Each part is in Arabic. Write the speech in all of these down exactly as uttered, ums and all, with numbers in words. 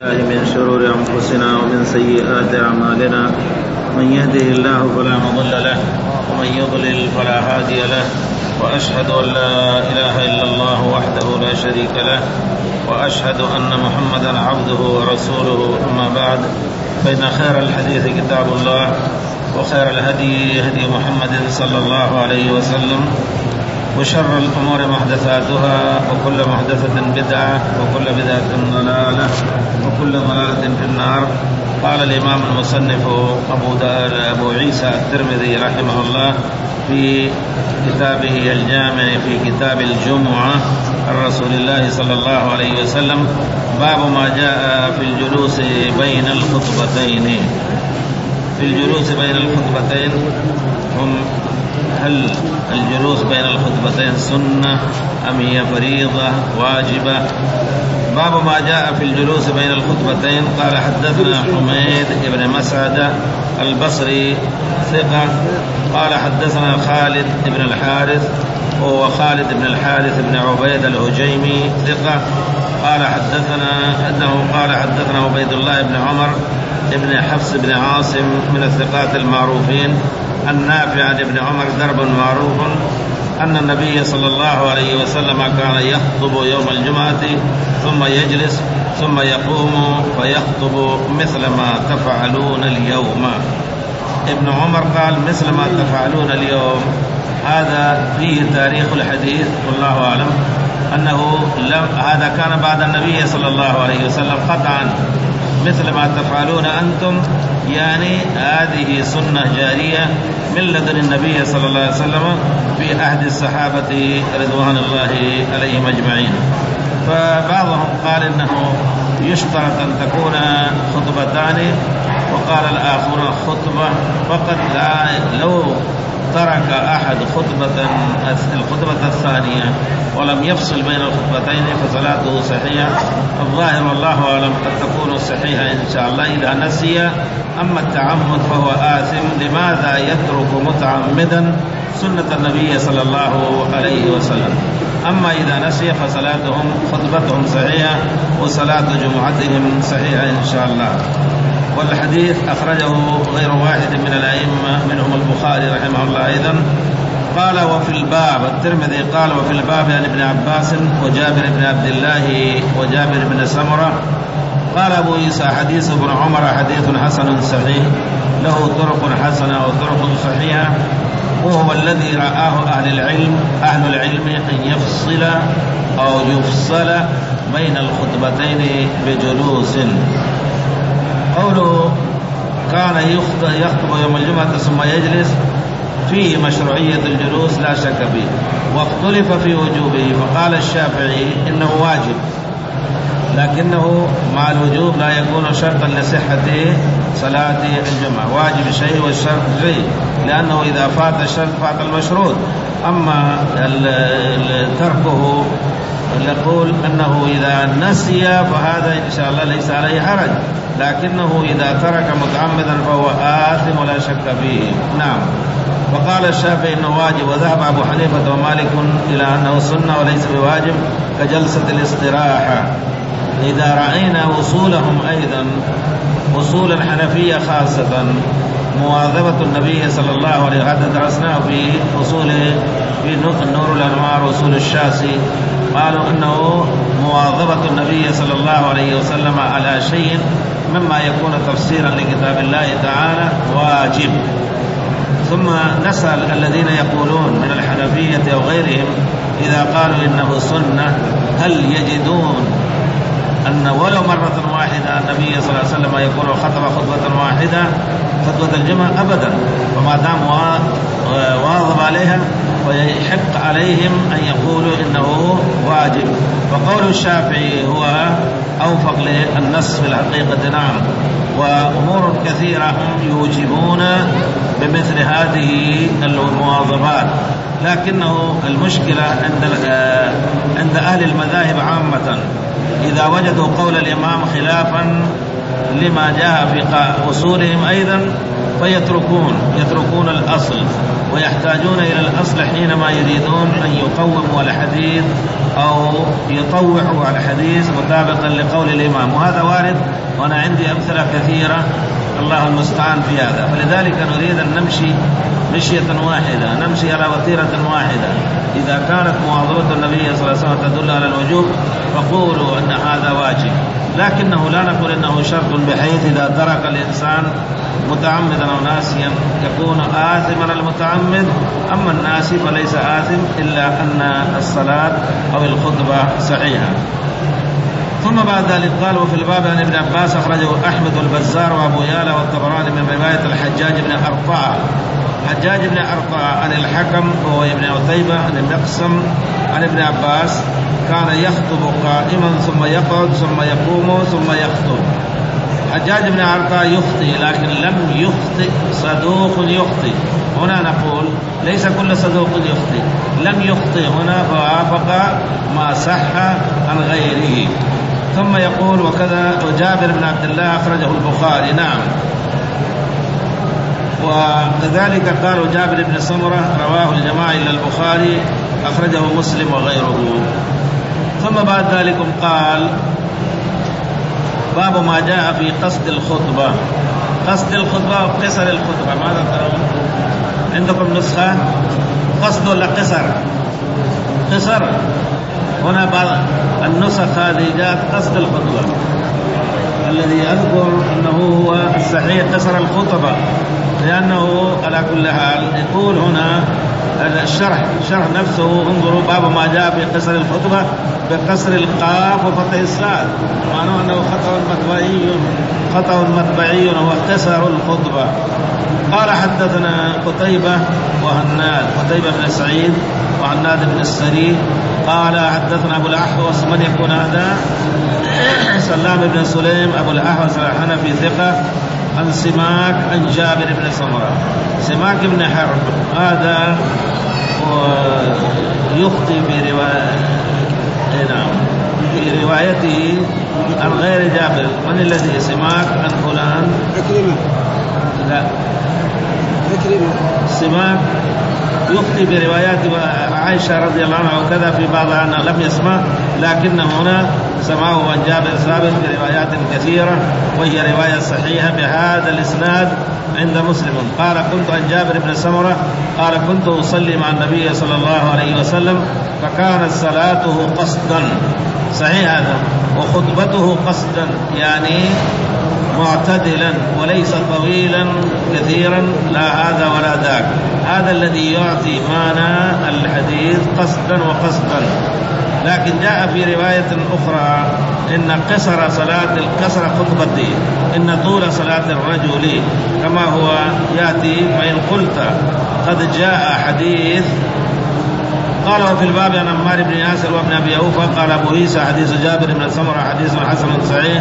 من شرور أنفسنا ومن سيئات أعمالنا، من يهده الله فلا مضل له ومن يضلل فلا هادي له، وأشهد أن لا إله إلا الله وحده لا شريك له، وأشهد أن محمدا عبده ورسوله. أما بعد، فإن خير الحديث كتاب الله، وخير الهدي هدي محمد صلى الله عليه وسلم، وشر الأمور محدثاتها، وكل محدثة بدعة، وكل بدعة ضلالة، وكل ضلالة في النار. قال الإمام المصنف أبو, أبو عيسى الترمذي رحمه الله في كتابه الجامع في كتاب الجمعة عن رسول الله صلى الله عليه وسلم: باب ما جاء في الجلوس بين الخطبتين. في الجلوس بين الخطبتين هم هل الجلوس بين الخطبتين سنة أم هي فريضة واجبة؟ باب ما جاء في الجلوس بين الخطبتين. قال: حدثنا حميد بن مسعدة البصري ثقة، قال: حدثنا خالد بن الحارث وهو خالد بن الحارث بن عبيد الهجيمي ثقة، قال حدثنا أنه قال حدثنا عبيد الله بن عمر بن حفص بن عاصم من الثقات المعروفين النافع عن ابن عمر درب معروف أن النبي صلى الله عليه وسلم كان يخطب يوم الجمعة ثم يجلس ثم يقوم فيخطب مثل ما تفعلون اليوم. ابن عمر قال مثل ما تفعلون اليوم. هذا فيه تاريخ الحديث والله أعلم أنه لم هذا كان بعد النبي صلى الله عليه وسلم قطعا. مثل ما تفعلون أنتم يعني هذه سنة جارية من لدن النبي صلى الله عليه وسلم في عهد الصحابة رضوان الله عليهم أجمعين. فبعضهم قال إنه يشترط أن تكون خطبتان، وقال الآخرون خطبة فقط. لا لو ترك أحد خطبة الخطبة الثانية ولم يفصل بين الخطبتين فصلاته صحيحة. الظاهر والله أعلم قد تكون صحيحة إن شاء الله إذا نسي. أما التعمد فهو آثم. لماذا يترك متعمدا سنة النبي صلى الله عليه وسلم؟ أما إذا نسي فصلاتهم خطبتهم صحيحة وصلاة جمعتهم صحيحة إن شاء الله. والحديث أخرجه غير واحد من الأئمة منهم البخاري رحمه الله أيضا. قال: وفي الباب الترمذي قال: وفي الباب عن ابن عباس وجابر بن عبد الله وجابر بن سمرة. قال أبو عيسى: حديث ابن عمر حديث حسن صحيح له طرق حسنة وطرق صحيحة، وهو الذي رآه أهل العلم أهل العلم أن يفصل أو يفصل بين الخطبتين بجلوس. قوله كان يخطب يوم الجمعة ثم يجلس فيه مشروعية الجلوس لا شك فيه، واختلف في وجوبه. فقال الشافعي إنه واجب، لكنه مع الوجوب لا يكون شرطا لصحة صلاة الجمعة. واجب شيء والشرط شيء، لأنه إذا فات الشرط فات المشروط. أما تركه يقول أنه إذا نسي فهذا إن شاء الله ليس عليه حرج، لكنه إذا ترك متعمدا فهو آثم ولا شك فيه. نعم. وقال الشافعي إنه واجب، وذهب أبو حنيفة ومالك إلى أنه سنة وليس بواجب كجلسة الاستراحة. إذا رأينا وصولهم أيضا وصول الحنفية خاصة مواظبة النبي صلى الله عليه وسلم درسناه في وصوله في نور الأنوار وصول الشاسي، قالوا أنه مواظبة النبي صلى الله عليه وسلم على شيء مما يكون تفسيرا لكتاب الله تعالى واجب. ثم نسأل الذين يقولون من الحنفية أو غيرهم إذا قالوا إنه سنة هل يجدون أن ولو مرة واحدة النبي صلى الله عليه وسلم يكون خطب خطبة واحدة خطبة الجمعة؟ أبدا. وما دام واظب عليها ويحق عليهم أن يقولوا إنه واجب. وقول الشافعي هو أوفق للنص في الحقيقة. نعم. وأمور كثيرة هم يوجبون بمثل هذه المواظبات، لكنه المشكلة عند عند أهل المذاهب عامة إذا وجدوا قول الإمام خلافا لما جاء في أصولهم أيضا فيتركون يتركون الأصل ويحتاجون إلى الأصل حينما يريدون أن يقوموا الحديث أو يطوعوا على الحديث مطابقا لقول الإمام. وهذا وارد، وأنا عندي أمثلة كثيرة الله المستعان في هذا. فلذلك نريد أن نمشي مشية واحدة، نمشي على وتيرة واحدة. إذا كانت مواظبة النبي صلى الله عليه وسلم تدل على الوجوب فقولوا أن هذا واجب، لكنه لا نقول أنه شرط بحيث إذا ترك الإنسان متعمدا أو ناسيا يكون آثما المتعمد، أما الناسي فليس آثم إلا أن الصلاة أو الخطبة صحيحة. ثم بعد ذلك قال: وفي الباب عن ابن عباس أخرجه أحمد والبزار وأبو يالا والطبراني من رواية الحجاج بن أرطاع حجاج بن أرطاع عن الحكم وهو ابن عتيبة عن المقسم عن ابن عباس كان يخطب قائما ثم يقعد ثم يقوم ثم يخطب. حجاج بن أرطاع يخطئ، لكن لم يخطئ صدوق يخطئ. هنا نقول ليس كل صدوق يخطئ، لم يخطئ هنا فوافق ما صح عن غيره. ثم يقول: وكذا جابر بن عبد الله أخرجه البخاري. نعم، وكذلك قالوا جابر بن سمرة رواه الجماعة إلا البخاري أخرجه مسلم وغيره. ثم بعد ذلك قال: باب ما جاء في قصد الخطبة. قصد الخطبة وقصر الخطبة، ماذا ترون؟ عندكم نسخة قصد ولا قصر؟ قصر. هنا بعض النسخ هذه جاءت قصد الخطبة، الذي أذكر أنه هو الصحيح قصر الخطبة، لأنه على كل حال يقول هنا الشرح شرح نفسه. انظروا باب ما جاء في قصر الخطبة بقصر القاف وفتح الصاد، معناه أنه خطأ مطبعي خطأ مطبعي واختصر الخطبة. قال: حدثنا قتيبة وهناد قتيبة بن سعيد وهناد بن السري قال: حدثنا أبو الأحوص. من يكون هذا؟ سلام بن سليم أبو الأحوص الحنفي ثقة، عن سماك عن جابر بن سمرة. سماك بن حرب هذا يخطئ في رواية نعم في روايته عن غير جابر. من الذي سماك عن فلان؟ لا، سماك يخطئ بروايات عائشة رضي الله عنها وكذا، في بعضها أنه لم يسمع، لكن هنا سمعه عن جابر ثابت بروايات كثيرة، وهي رواية صحيحة بهذا الإسناد عند مسلم. قال: كنت عن جابر بن سمرة قال: كنت أصلي مع النبي صلى الله عليه وسلم فكانت صلاته قصدا، صحيح هذا، وخطبته قصدا، يعني معتدلا وليس طويلا كثيرا، لا هذا ولا ذاك. هذا الذي يعطي معنى الحديث قصدا وقصدا. لكن جاء في رواية أخرى إن قصر صلاة القصر خطبته، إن طول صلاة الرجل كما هو يأتي. فإن قلت قد جاء حديث قال: وفي الباب عن عمار بن ياسر وابن أبي أوفى قال أبو عيسى: حديث جابر بن سمرة حديث حسن صحيح.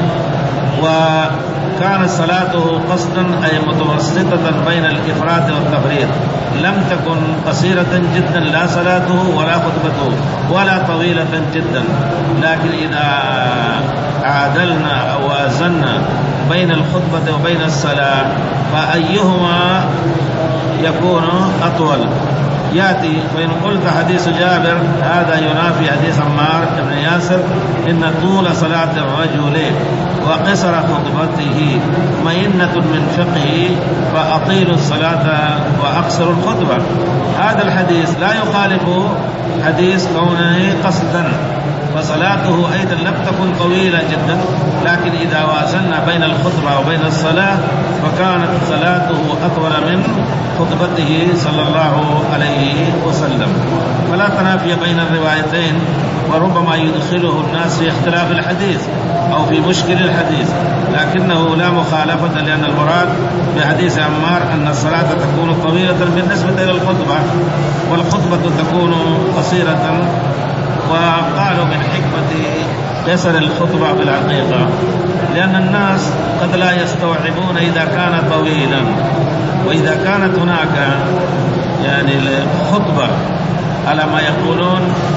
وكانت صلاته قصدا أي متوسطة بين الإفراط والتفريط، لم تكن قصيرة جدا لا صلاته ولا خطبته، ولا طويلة جدا. لكن إذا عادلنا أو وازنا بين الخطبة وبين الصلاة فأيهما يكون أطول يأتي. فإن قلت حديث جابر هذا ينافي حديث عمار بن ياسر إن طول صلاة الرجل وقصر خطبته مئنة من فقهه فأطيل الصلاة وأقصر الخطبة. هذا الحديث لا يخالف حديث كونه قصدا، فصلاته أيضا لم تكن طويلة جدا، لكن إذا وازنا بين الخطبة وبين الصلاة فكانت صلاته أطول من خطبته صلى الله عليه وسلم. فلا تنافي بين الروايتين، وربما يدخله الناس في اختلاف الحديث أو في مشكل الحديث، لكنه لا مخالفة، لأن المراد بحديث عمار أن الصلاة تكون طويلة بالنسبة إلى الخطبة والخطبة تكون قصيرة. وقالوا من حكمة قصر الخطبة بالحقيقة لأن الناس قد لا يستوعبون إذا كان طويلا، وإذا كانت هناك يعني الخطبة على ما يقولون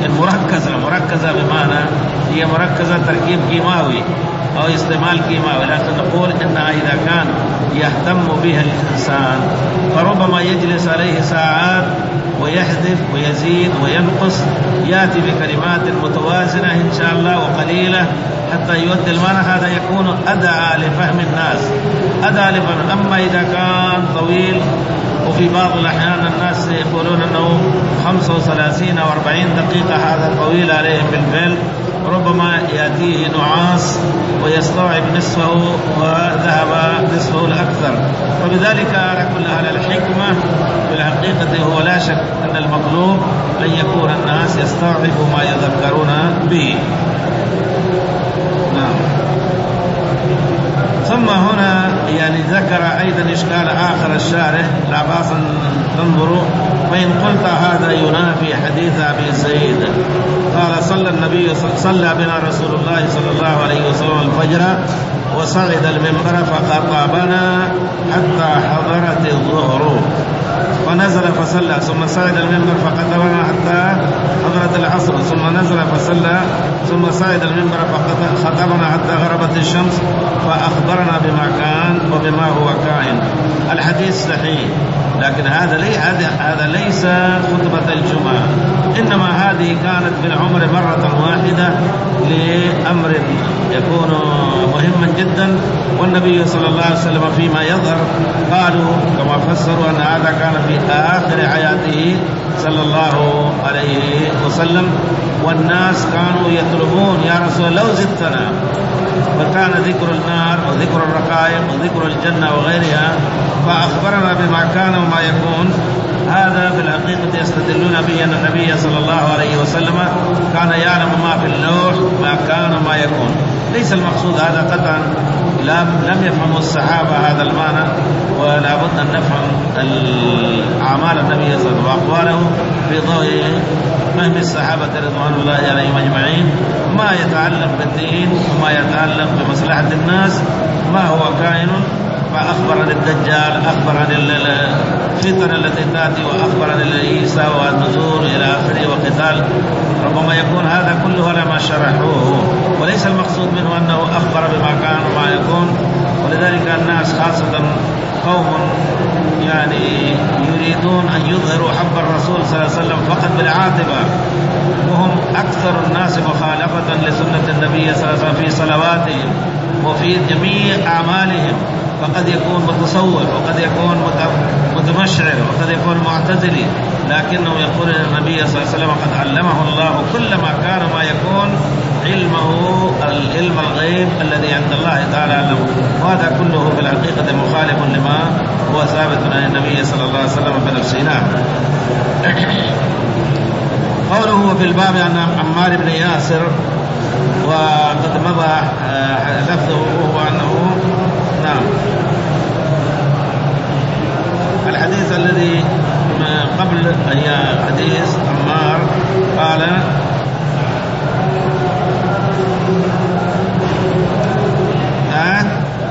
المركزة مركزة بمعنى هي مركزة تركيب كيماوي أو استعمال كيماوي، لكن نقول إنها إذا كان يهتم بها الإنسان فربما يجلس عليه ساعات ويحذف ويزيد وينقص، يأتي بكلمات متوازنة إن شاء الله وقليلة حتى يؤدي المعنى. هذا يكون أدعى لفهم الناس، أدعى لفهم. أما إذا كان طويل، وفي بعض الأحيان الناس يقولون أنه خمسة وثلاثين أو أربعين دقيقة هذا طويل عليهم بالفعل، ربما يأتيه نعاس ويستوعب نصفه وذهب نصفه الأكثر. وبذلك على كل أهل الحكمة في الحقيقة هو لا شك أن المطلوب لن يكون الناس يستوعبوا ما يذكرون به. نعم. ثم هنا يعني ذكر أيضا إشكال آخر الشارح، لا بأس أن تنظروا. فإن قلت هذا ينافي حديث أبي سعيد قال صلى النبي صلى بنا رسول الله صلى الله عليه وسلم الفجر وصعد المنبر فخطبنا حتى حضرت الظهر فنزل فصلى، ثم صعد المنبر فخطبنا حتى حضرت العصر، ثم نزل فصلى، ثم صعد المنبر فخطبنا حتى غربت الشمس فأخبرنا بما كان وبما هو كائن. الحديث صحيح، لكن هذا لي هذا ليس خطبة الجمعة، إنما هذه كانت في العمر مرة واحدة لأمر يكون مهما جدا. والنبي صلى الله عليه وسلم فيما يظهر قالوا كما فسروا أن هذا كان في آخر حياته صلى الله عليه وسلم، والناس كانوا يطلبون يا رسول الله لو زدتنا، وكان ذكر النار وذكر الرقائق وذكر الجنة وغيرها، فأخبرنا بما كان وما يكون. هذا في الحقيقة يستدلون به أن النبي صلى الله عليه وسلم كان يعلم ما في اللوح ما كان وما يكون. ليس المقصود هذا قطعا، لم يفهموا الصحابة هذا المعنى، ولا بد أن نفهم أعمال النبي صلى الله عليه وسلم وأقواله في ضوء فهم الصحابة رضوان الله عليهم أجمعين، ما يتعلق بالدين وما يتعلق بمصلحة الناس ما هو كائن. فأخبر عن الدجال، أخبر عن الفتن التي تأتي، وأخبر عن عيسى والنزول إلى آخره وقتال. ربما يكون هذا كله لما شرحوه، وليس المقصود منه أنه أخبر بما كان وما يكون. ولذلك الناس خاصة قوم يعني يريدون أن يظهروا حب الرسول صلى الله عليه وسلم فقط بالعاطفة، وهم أكثر الناس مخالفة لسنة النبي صلى الله عليه وسلم في صلواتهم وفي جميع أعمالهم. فقد يكون متصوف، وقد يكون متمشعر، وقد يكون معتزلي، لكنه يقول النبي صلى الله عليه وسلم قد علمه الله كل ما كان ما يكون، علمه العلم الغيب الذي عند الله تعالى علمه. وهذا كله في الحقيقة مخالف لما هو ثابت عن النبي صلى الله عليه وسلم بنفسه. نعم. قوله في الباب عن عمار بن ياسر، وقد مضى لفظه وهو أنه نعم الحديث الذي قبل هي حديث عمار قال آه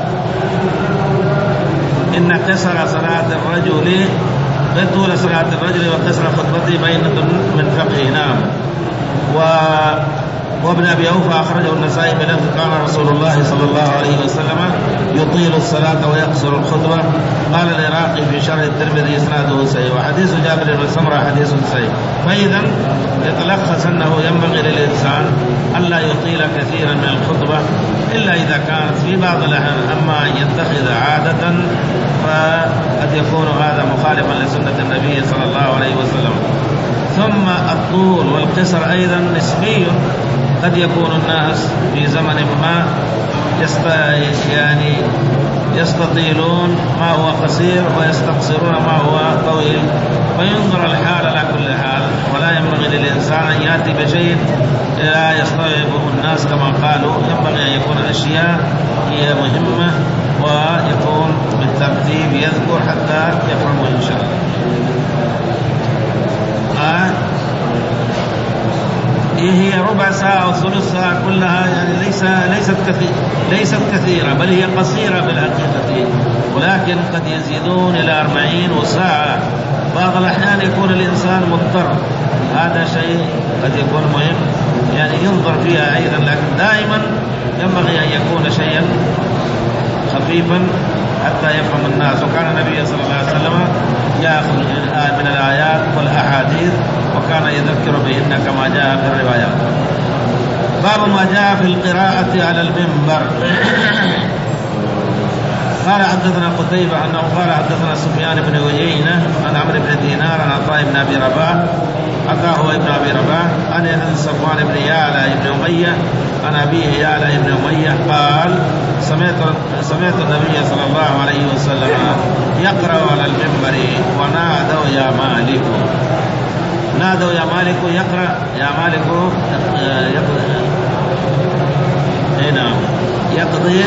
إن قصر صلاة الرجل طول صلاة الرجل وقصر خطبته بينة من فقه. نعم. و وابن أبي أوفى أخرجه النسائي بلفظ كان رسول الله صلى الله عليه وسلم يطيل الصلاة ويقصر الخطبة. قال العراقي في شرح الترمذي إسناده صحيح، وحديث جابر بن سمرة حديث صحيح. فإذا يتلخص أنه ينبغي للإنسان ألا يطيل كثيرا من الخطبة إلا إذا كانت في بعض الأحيان، أما أن يتخذ عادة فقد يكون هذا مخالفا لسنة النبي صلى الله عليه وسلم. ثم الطول والقصر أيضا نسبي، قد يكون الناس في زمن ما يست... يعني يستطيلون ما هو قصير ويستقصرون ما هو طويل، فينظر الحال على كل حال. ولا ينبغي للإنسان أن يأتي بشيء لا يستوعبه الناس كما قالوا، ينبغي أن يكون أشياء هي مهمة ويكون بالترتيب يذكر حتى يفهموا إن شاء الله. آه هي ربع ساعة أو ثلث ساعة كلها يعني ليس ليست كثير ليست كثيرة، بل هي قصيرة بالحقيقة، ولكن قد يزيدون إلى أربعين ساعة. بعض الأحيان يكون الإنسان مضطر، هذا شيء قد يكون مهم يعني ينظر فيها أيضا، لكن دائما ينبغي أن يكون شيئا خفيفا حتى يفهم الناس. وكان النبي صلى الله عليه وسلم يأخذ من الآيات والأحاديث وكان يذكر بهن كما جاء في الروايات. باب ما جاء في القراءة على المنبر. قال حدثنا قتيبة أنه قال حدثنا سفيان بن عيينة عن عمرو بن دينار عن عطاء بن أبي رباح عطاء هو ابن أبي رباح عن صفوان بن يعلى بن أمية عن أبيه يعلى بن أمية قال سمعت سمعت النبي صلى الله عليه وسلم يقرأ على المنبر ونادوا يا مالك، نادوا يا مالك يقرأ يا مالك يقضي هنا يقضي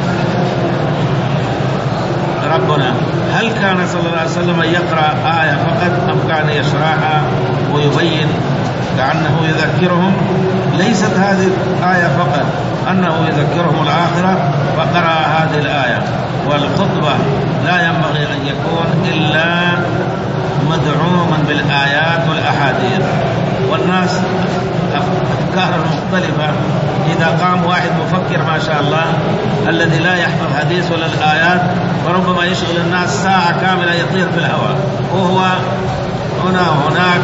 ربنا. هل كان صلى الله عليه وسلم يقرأ آية فقط أم كان يشرحها ويبين كأنه يذكرهم؟ ليست هذه الآية فقط، أنه يذكرهم الآخرة فقرأ هذه الآية. والخطبة لا ينبغي أن يكون إلا مدعوما بالآيات والأحاديث، والناس أفكار مختلفة. إذا قام واحد مفكر ما شاء الله الذي لا يحفظ حديث ولا الآيات فربما يشغل الناس ساعة كاملة يطير في الهواء وهو هنا وهناك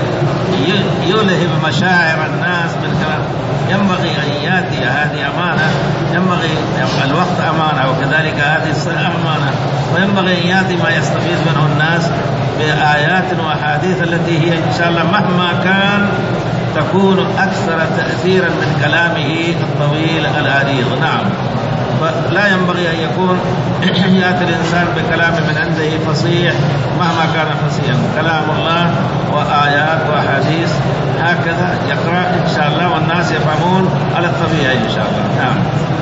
ويلهب مشاعر الناس من كلام. ينبغي أن يأتي، هذه أمانة، ينبغي الوقت أمانة وكذلك هذه الساعة أمانة، وينبغي أن يأتي ما يستفيد منه الناس بآيات وأحاديث التي هي إن شاء الله مهما كان تكون أكثر تأثيرا من كلامه الطويل العريض. نعم، فلا ينبغي أن يكون يأتي الإنسان بكلام من عنده فصيح مهما كان فصيحا. كلام الله وآيات وأحاديث هكذا يقرأ إن شاء الله والناس يفهمون على الطبيعة إن شاء الله. نعم.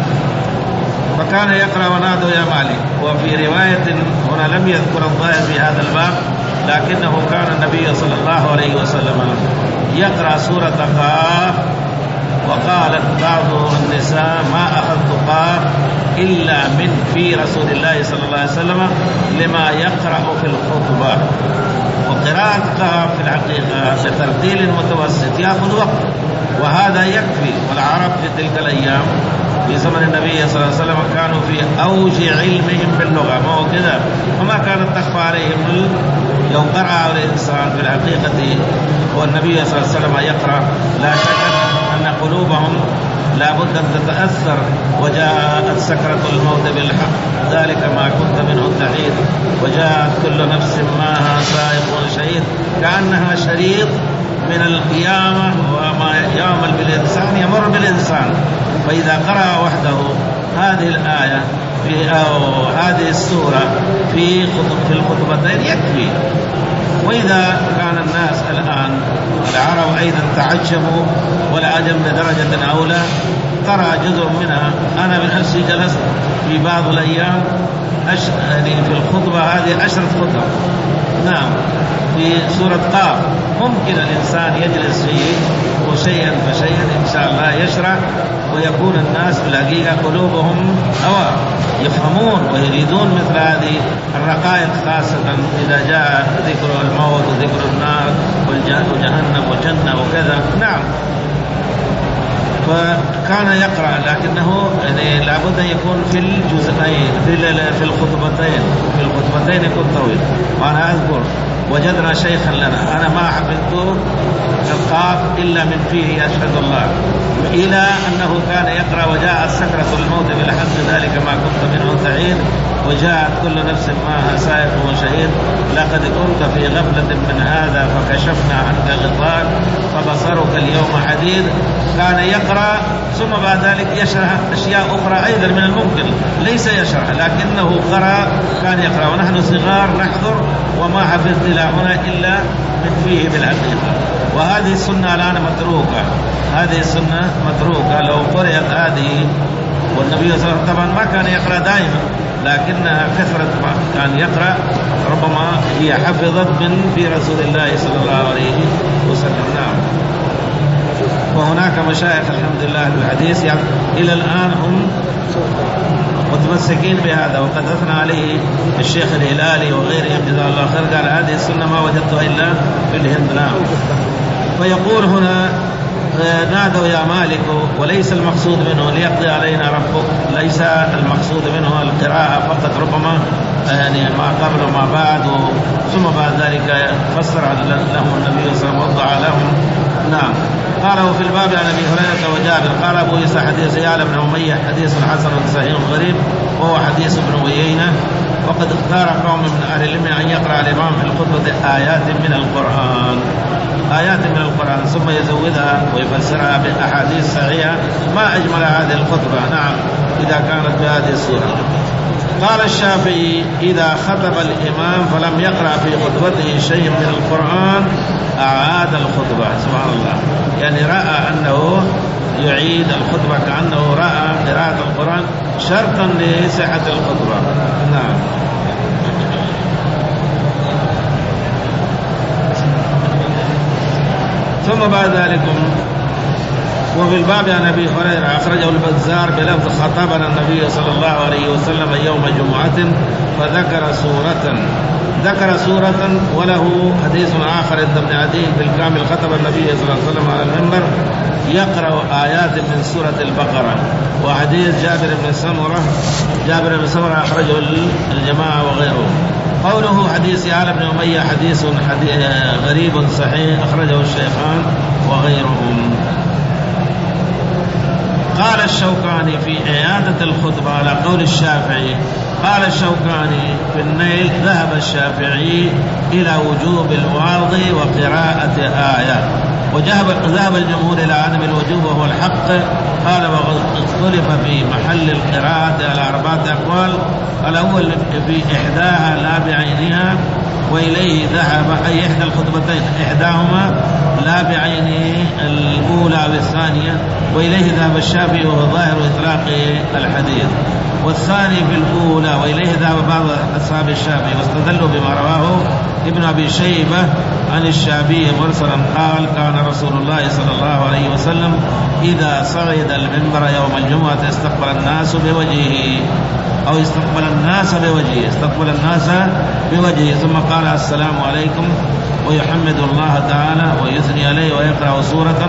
فكان يقرأ ونادوا يا مالك. وفي رواية هنا لم يذكر الظاهر في هذا الباب، لكنه كان النبي صلى الله عليه وسلم يقرأ سورة قاف، وقالت بعض النساء ما أخذت قاف إلا من في رسول الله صلى الله عليه وسلم لما يقرأ في الخطبة. وقراءة قاف في الحقيقة بترتيل متوسط يأخذ وقت، وهذا يكفي. والعرب في تلك الأيام في زمن النبي صلى الله عليه وسلم كانوا في أوج علمهم باللغة، ما هو كذا، وما كانت تخفى عليهم. لو قرأ الإنسان في الحقيقة والنبي صلى الله عليه وسلم يقرأ لا شك أن قلوبهم لا بد أن تتأثر. وجاءت سكرة الموت بالحق ذلك ما كنت منه تحيد، وجاءت كل نفس معها سائق شهيد، كأنها شريط من القيامة وما يعمل بالإنسان يمر بالإنسان. فإذا قرأ وحده هذه الآية في أو هذه السورة في خطب في الخطبتين يكفي. وإذا كان الناس الآن العرب أيضا تعجموا والعجم بدرجة أولى، قرأ جزء منها. أنا من نفسي جلست في بعض الأيام أش... يعني في الخطبة هذه عشرة خطب، نعم، في سورة قاف. ممكن الإنسان يجلس فيه وشيئا فشيئا إن شاء الله يشرح، ويكون الناس في الحقيقة قلوبهم هواء يفهمون ويريدون مثل هذه الرقائق، خاصة إذا جاء ذكر الموت وذكر النار وجهنم وجنة وكذا. نعم، فكان يقرأ، لكنه يعني لابد أن يكون في الجزئين في في الخطبتين في الخطبتين يكون طويل. وأنا أذكر وجدنا شيخا لنا أنا ما حفظت القاف إلا من فيه أشهد الله، إلى أنه كان يقرأ وجاءت سكرة الموت بالحق ذلك ما كنت منه تعيد، وجاءت كل نفس معها سائق وشهيد، لقد كنت في غفلة من هذا فكشفنا عنك غطاء فبصرك اليوم حديد. كان يقرأ ثم بعد ذلك يشرح أشياء أخرى أيضا من الممكن ليس يشرح، لكنه قرأ كان يقرأ. ونحن صغار نحضر وما حفظت إلى هنا إلا من فيه بالحقيقة. وهذه السنة الآن متروكة، هذه السنة متروكة. لو قرأت هذه والنبي صلى الله عليه وسلم طبعا ما كان يقرأ دائما، لكنها كثرة ما كان يقرأ ربما هي حفظت من في رسول الله صلى الله عليه وسلم. نعم. وهناك مشايخ الحمد لله الحديث يعني إلى الآن هم متمسكين بهذا، وقد أثنى عليه الشيخ الهلالي وغيرهم جزاه الله خير، قال هذه السنة ما وجدتها إلا في الهند. نعم. فيقول هنا نادوا يا مالك، وليس المقصود منه ليقضي علينا ربك، ليس المقصود منه القراءة فقط، ربما يعني ما قبل وما بعد، ثم بعد ذلك فسر لهم النبي صلى الله عليه وسلم وضع لهم. نعم. قال وفي الباب عن ابي هريره وجابر قال ابو عيسى حديث يعلى بن اميه حديث حسن صحيح غريب، وهو حديث ابن عيينه. وقد اختار قوم من اهل العلم ان يقرا الامام في الخطبه ايات من القران، آيات من القرآن، ثم يزودها ويفسرها بأحاديث صحيحة ما أجمل هذه الخطبة. نعم، إذا كانت بهذه الصورة. قال الشافعي إذا خطب الإمام فلم يقرأ في خطبته شيء من القرآن أعاد الخطبة. سبحان الله، يعني رأى أنه يعيد الخطبة كأنه رأى قراءة القرآن شرطا لصحة الخطبة. نعم. ثم بعد ذلك وفي الباب عن ابي هريره اخرجه البزار بلفظ خطبنا النبي صلى الله عليه وسلم يوم جمعه فذكر سوره ذكر سوره وله حديث اخر عند ابن عدي في الكامل خطب النبي صلى الله عليه وسلم على المنبر يقرا ايات من سوره البقره. وحديث جابر بن سمره جابر بن سمره اخرجه الجماعه وغيره. قوله حديث يعلى بن أمية حديث غريب صحيح أخرجه الشيخان وغيرهم. قال الشوكاني في إعادة الخطبة على قول الشافعي، قال الشوكاني في النيل ذهب الشافعي إلى وجوب الوعظ وقراءة آية، وذهب الجمهور إلى عدم الوجوب وهو الحق. قال وقد اختلف في محل القراءة على أربعة أقوال، الأول في إحداها لا بعينها وإليه ذهب، أي إحدى الخطبتين إحداهما لا بعين الأولى والثانية، وإليه ذهب الشافعي وهو ظاهر إطلاق الحديث. والثاني في الأولى وإليه ذهب بعض أصحاب الشافعي، واستدلوا بما رواه ابن أبي شيبة عن الشعبي مرسلا قال كان رسول الله صلى الله عليه وسلم إذا صعد المنبر يوم الجمعة استقبل الناس بوجهه أو استقبل الناس بوجهه استقبل الناس بوجهه ثم قال السلام عليكم ويحمد الله تعالى ويثني عليه ويقرأ سورة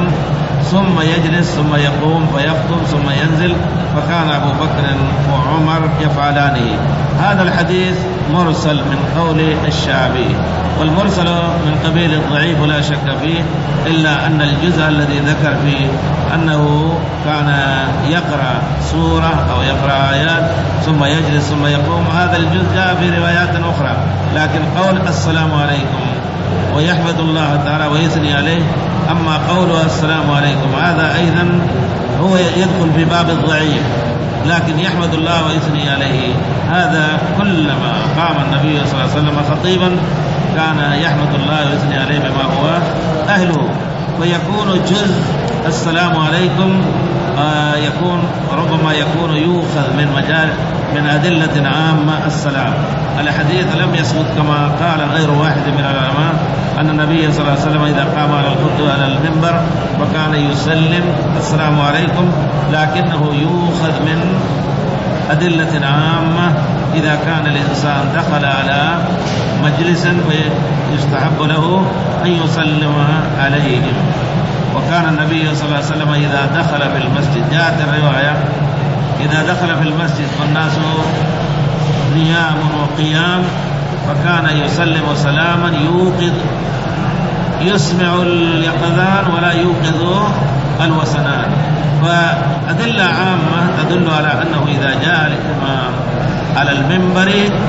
ثم يجلس ثم يقوم فيخطب ثم ينزل، فكان أبو بكر وعمر يفعلانه. هذا الحديث مرسل من قول الشعبي، والمرسل من قبيل الضعيف لا شك فيه، إلا أن الجزء الذي ذكر فيه أنه كان يقرأ سورة أو يقرأ آيات ثم يجلس ثم يقوم، هذا الجزء جاء في روايات أخرى. لكن قول السلام عليكم ويحمد الله تعالى ويثني عليه، أما قوله السلام عليكم هذا أيضا هو يدخل في باب الضعيف، لكن يحمد الله ويثني عليه هذا كلما قام النبي صلى الله عليه وسلم خطيبا كان يحمد الله ويثني عليه بما هو أهله، ويكون جزء السلام عليكم آه يكون ربما يكون يؤخذ من مجال من أدلة عامة السلام. الحديث لم يثبت كما قال غير واحد من العلماء أن النبي صلى الله عليه وسلم إذا قام على الخطبة على المنبر وكان يسلم السلام عليكم، لكنه يؤخذ من أدلة عامة إذا كان الإنسان دخل على مجلس ويستحب له أن يسلم عليهم. وكان النبي صلى الله عليه وسلم إذا دخل في المسجد، جاءت الرواية إذا دخل في المسجد والناس نيام وقيام فكان يسلم سلاما يوقظ يسمع اليقظان ولا يوقظ الوسنان. فأدلة عامة تدل على أنه إذا جاء الإمام على المنبر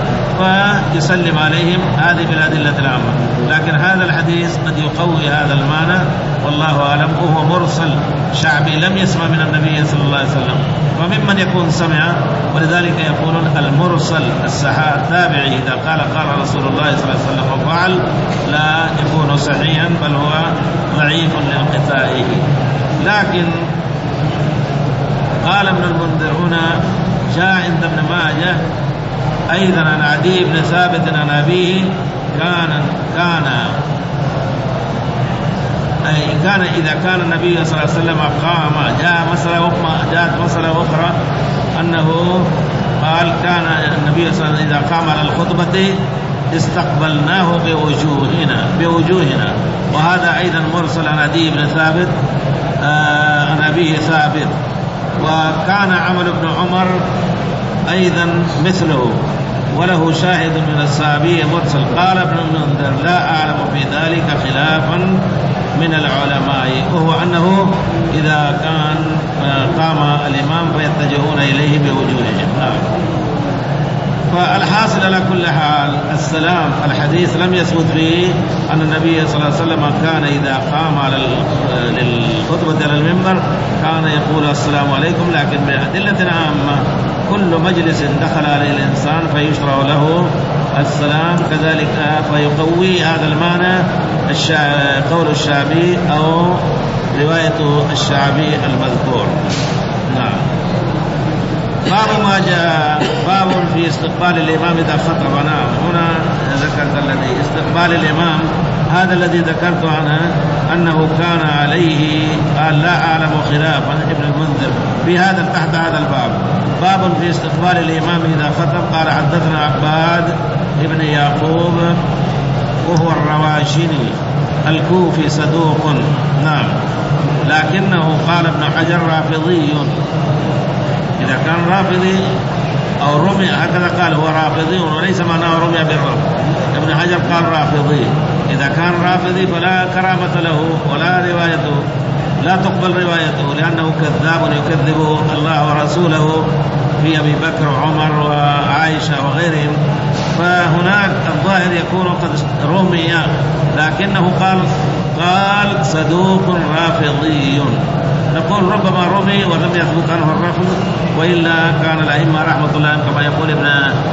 فيسلم عليهم، هذه بالأدلة العامة. لكن هذا الحديث قد يقوي هذا المعنى والله أعلم، وهو مرسل شعبي لم يسمع من النبي صلى الله عليه وسلم، وممن يكون سمع، ولذلك يقولون المرسل السحاب التابعي إذا قال قال رسول الله صلى الله عليه وسلم وفعل لا يكون صحيحا بل هو ضعيف لانقطاعه. لكن قال ابن المنذر هنا جاء عند ابن ماجه أيضا عن عدي بن ثابت عن أبيه كان كان كان إذا كان النبي صلى الله عليه وسلم قام، جاء مسألة جاءت مسألة أخرى أنه قال كان النبي صلى الله عليه وسلم إذا قام على الخطبة استقبلناه بوجوهنا بوجوهنا وهذا أيضا مرسل عن عدي بن ثابت عن أبيه ثابت. وكان عمل بن عمر أيضا مثله وله شاهد من الصحابي مرسل. قال ابن المنذر لا أعلم في ذلك خلافا من العلماء، وهو أنه إذا كان قام الإمام فيتجهون إليه بوجوههم. فالحاصل على كل حال السلام الحديث لم يثبت فيه أن النبي صلى الله عليه وسلم كان إذا قام على للخطبة على المنبر كان يقول السلام عليكم، لكن بأدلة عامة كل مجلس دخل عليه الإنسان فيشرع له السلام كذلك، فيقوي هذا المعنى قول الشعبي أو رواية الشعبي المذكور. نعم. باب ما جاء باب في استقبال الإمام إذا خطب. نعم هنا ذكرت الذي استقبال الإمام هذا الذي ذكرت عنه أنه كان عليه قال لا أعلم خلافا ابن المنذر في هذا تحت هذا الباب. باب في استقبال الإمام إذا خطب. قال حدثنا عباد ابن يعقوب وهو الرواشني الكوفي صدوق. نعم لكنه قال ابن حجر رافضي، إذا كان رافضي أو رمي هكذا قال هو رافضي وليس معناه رمي بالرب. ابن حجر قال رافضي، إذا كان رافضي فلا كرامة له ولا روايته لا تقبل روايته لأنه كذاب يكذب الله ورسوله في أبي بكر وعمر وعائشة وغيرهم. فهناك الظاهر يكون قد رمي، لكنه قال قال صدوق رافضي. نقول ربما رمي ولم يثبت عنه الرفض، وإلا كان الأئمة رحمة الله كما يقول ابن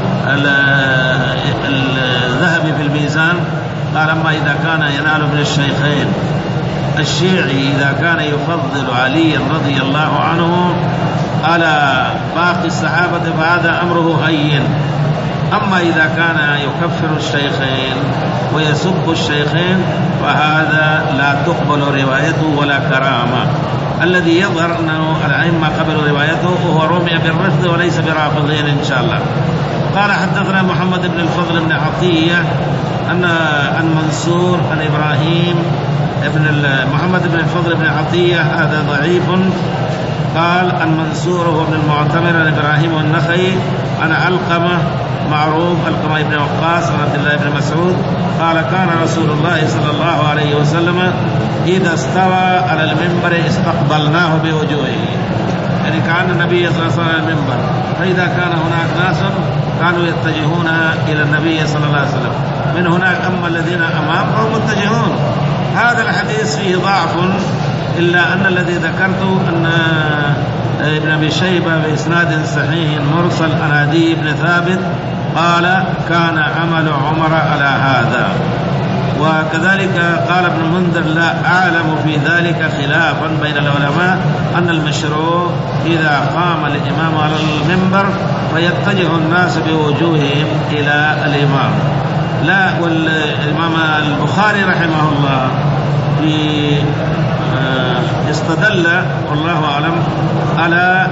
الذهبي في الميزان قال أما إذا كان ينال من الشيخين الشيعي إذا كان يفضل علي رضي الله عنه على باقي الصحابة فهذا أمره هين. أما إذا كان يكفر الشيخين ويسب الشيخين فهذا لا تقبل روايته ولا كرامة. الذي يظهر أنه الأئمة قبلوا روايته وهو رمي بالرفض وليس برافضين إن شاء الله. قال حدثنا محمد بن الفضل بن عطية أن عن منصور عن إبراهيم ابن محمد بن الفضل بن عطية هذا ضعيف. قال عن منصور وهو ابن المعتمر عن إبراهيم والنخعي عن علقمة معروف علقمة بن وقاص عن عبد الله بن مسعود قال كان رسول الله صلى الله عليه وسلم إذا استوى على المنبر استقبلناه بوجوهه، يعني كان النبي صلى الله عليه وسلم على المنبر، فإذا كان هناك ناس كانوا يتجهون إلى النبي صلى الله عليه وسلم من هناك، أما الذين أمام فهم متجهون. هذا الحديث فيه ضعف، إلا أن الذي ذكرته أن ابن أبي شيبة بإسناد صحيح مرسل عن عدي بن ثابت قال كان عمل عمر على هذا. وكذلك قال ابن المنذر لا أعلم في ذلك خلافا بين العلماء أن المشروع إذا قام الإمام على المنبر فيتجه الناس بوجوههم إلى الإمام. لا، والإمام البخاري رحمه الله في استدل والله أعلم على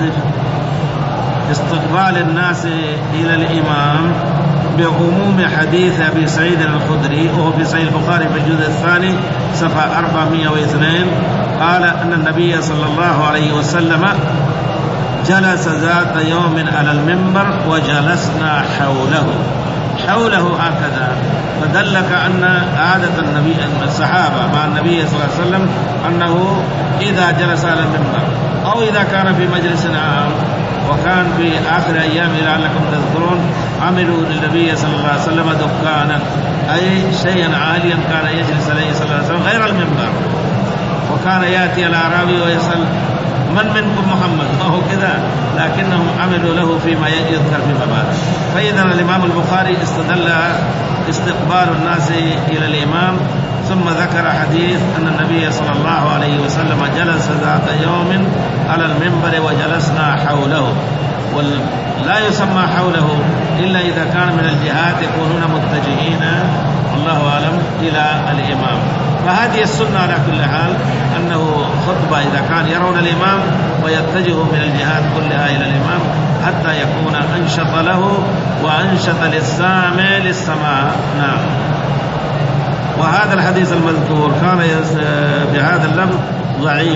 استقبال الناس إلى الإمام بعموم حديث أبي سعيد الخدري وهو في صحيح البخاري في الجزء الثاني صفحة أربعمائة واثنين قال أن النبي صلى الله عليه وسلم جلس ذات يوم على المنبر وجلسنا حوله حوله هكذا، فدلك أن عادة النبي الصحابة مع النبي صلى الله عليه وسلم أنه إذا جلس على المنبر أو إذا كان في مجلس عام، وكان في آخر أيامه لعلكم تذكرون عملوا للنبي صلى الله عليه وسلم دكانا أي شيئا عاليا كان يجلس عليه صلى الله عليه وسلم غير المنبر، وكان يأتي الأعرابي ويسأل من منكم محمد، فهو كذا، لكنهم عملوا له فيما يذكر فيما بعد. فإذا الإمام البخاري استدل استقبال الناس إلى الإمام، ثم ذكر حديث أن النبي صلى الله عليه وسلم جلس ذات يوم على المنبر وجلسنا حوله، ولا يسمى حوله إلا إذا كان من الجهات يكونون متجهين والله أعلم إلى الإمام. فهذه السنة على كل حال، أنه خطبة إذا كان يرون الإمام ويتجهوا من الجهات كلها إلى الإمام حتى يكون أنشط له وأنشط للسامع للسماع. نعم. وهذا الحديث المذكور كان بهذا اللفظ ضعيف.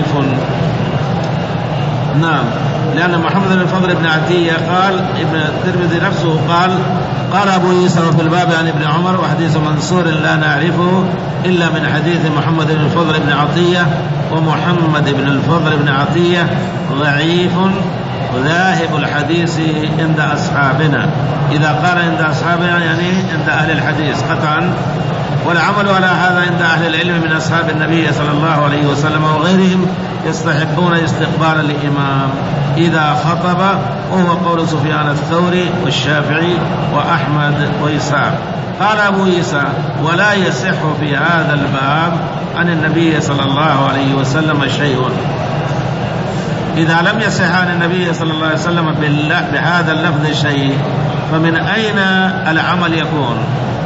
نعم، لأن محمد بن الفضل بن عتية قال، ابن الترمذي نفسه قال قال أبو عيسى في الباب عن ابن عمر وحديث منصور لا نعرفه إلا من حديث محمد بن الفضل بن عطية، ومحمد بن الفضل بن عطية ضعيف ذاهب الحديث عند أصحابنا. إذا قال عند أصحابنا يعني عند أهل الحديث قطعا، والعمل على هذا عند أهل العلم من أصحاب النبي صلى الله عليه وسلم وغيرهم، يستحبون استقبال الإمام إذا خطب، وهو قول سفيان الثوري والشافعي وأحمد وإسحاق. قال أبو عيسى ولا يصح في هذا الباب عن النبي صلى الله عليه وسلم شيء. إذا لم يصح عن النبي صلى الله عليه وسلم بهذا اللفظ شيء، فمن أين العمل يكون؟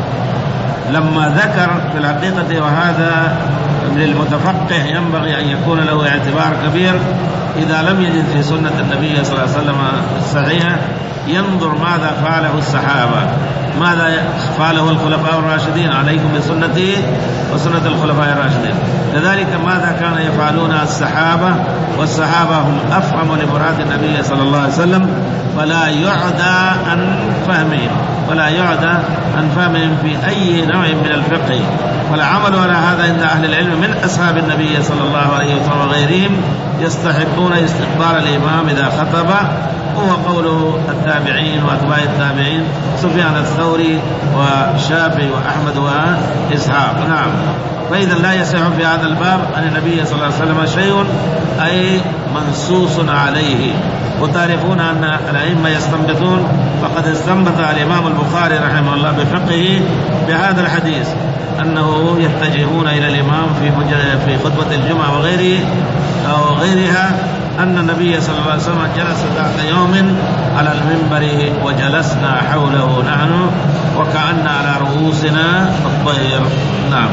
لما ذكر في الحقيقة، وهذا للمتفقه ينبغي أن يكون له اعتبار كبير، إذا لم يجد في سنة النبي صلى الله عليه وسلم الصحيحة ينظر ماذا فعله الصحابة، ماذا فعله الخلفاء الراشدين، عليكم بسنتي وسنة الخلفاء الراشدين. لذلك ماذا كان يفعلون الصحابة، والصحابة هم أفهم لمراد النبي صلى الله عليه وسلم، فلا يعدى عن فهمهم ولا يعدى عن فهمهم في أي نوع من الفقه. والعمل على هذا عند أهل العلم من أصحاب النبي صلى الله عليه وسلم وغيرهم، يستحبون استقبال الإمام إذا خطب، وهو قوله التابعين وأتباع التابعين سفيان الثوري وشافعي وأحمد وإسحاق. نعم. فإذا لا يصح في هذا الباب عن النبي صلى الله عليه وسلم شيء أي منصوص عليه. وتعرفون أن الأئمة يستنبطون، فقد استنبط الإمام البخاري رحمه الله بفقهه بهذا الحديث أنه يتجهون إلى الإمام في في خطبة الجمعة وغيره أو غيرها، أن النبي صلى الله عليه وسلم جلس ذات يوم على المنبر وجلسنا حوله نحن وكأن على رؤوسنا الطير. نعم.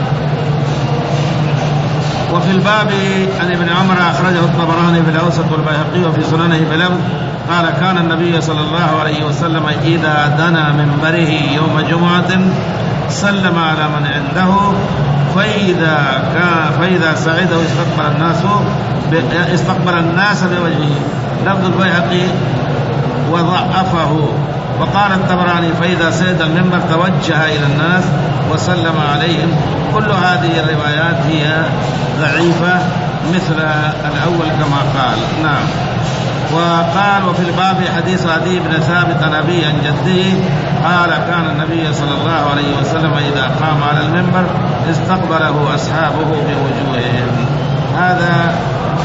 وفي الباب عن ابن عمر أخرجه الطبراني في الأوسط والبيهقي وفي سننه بلفظ قال كان النبي صلى الله عليه وسلم إذا دنا منبره يوم جمعة سلم على من عنده، فإذا كان فإذا سعده استقبل الناس استقبل الناس بوجهه. لفظ البيهقي وضعفه، وقال الطبراني فإذا سعد المنبر توجه إلى الناس وسلم عليهم. كل هذه الروايات هي ضعيفة مثل الأول كما قال. نعم. وقال وفي الباب حديث عدي بن ثابت عن أبيه عن جده قال كان النبي صلى الله عليه وسلم إذا قام على المنبر استقبله أصحابه بوجوههم. هذا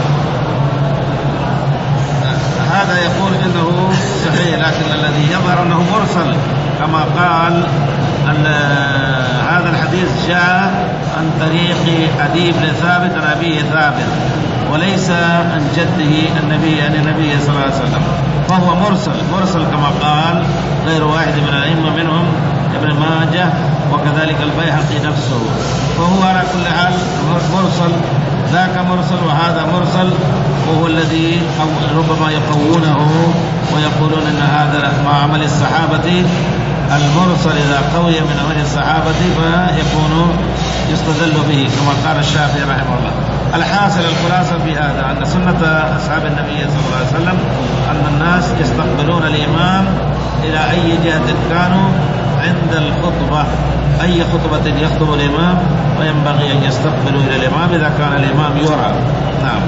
هذا يقول إنه صحيح، لكن الذي يظهر أنه مرسل كما قال أن هذا الحديث جاء عن طريق عدي بن ثابت عن أبيه ثابت، وليس عن جده النبي عن النبي صلى الله عليه وسلم، فهو مرسل مرسل كما قال غير واحد من الأئمة منهم ابن ماجه وكذلك البيهقي نفسه. فهو على كل حال مرسل، ذاك مرسل وهذا مرسل، وهو الذي ربما يقوونه ويقولون ان هذا مع عمل الصحابة. المرسل إذا قوي من عمل الصحابة فيكون يستدل به كما قال الشافعي رحمه الله. الحاصل الخلاصة في هذا أن سنة أصحاب النبي صلى الله عليه وسلم أن الناس يستقبلون الإمام إلى أي جهة كانوا عند الخطبة، أي خطبة يخطب الإمام وينبغي أن يستقبلوا إلى الإمام إذا كان الإمام يرى. نعم.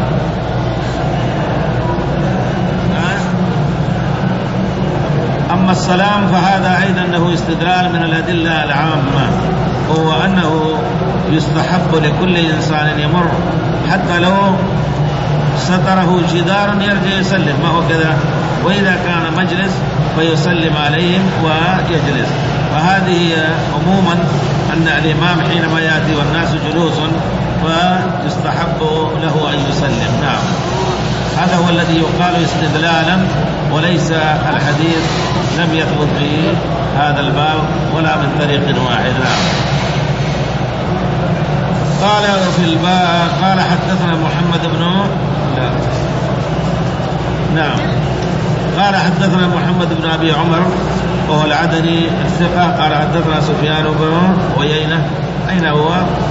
أما السلام فهذا أيضا له استدلال من الأدلة العامة، هو أنه يستحب لكل إنسان يمر حتى لو ستره جدار يرجع يسلم، ما هو كذا، وإذا كان مجلس فيسلم عليهم ويجلس. وهذه عموما أن الإمام حينما يأتي والناس جلوس فيستحب له أن يسلم. نعم. هذا هو الذي يقال استدلالا، وليس الحديث لم يثبت في هذا الباب ولا من طريق واحد. قال في الباب قال حدثنا محمد بن لا نعم قال حدثنا محمد بن أبي عمر وهو العدني الثقة قال حدثنا سفيان بن عيينة. أين هو؟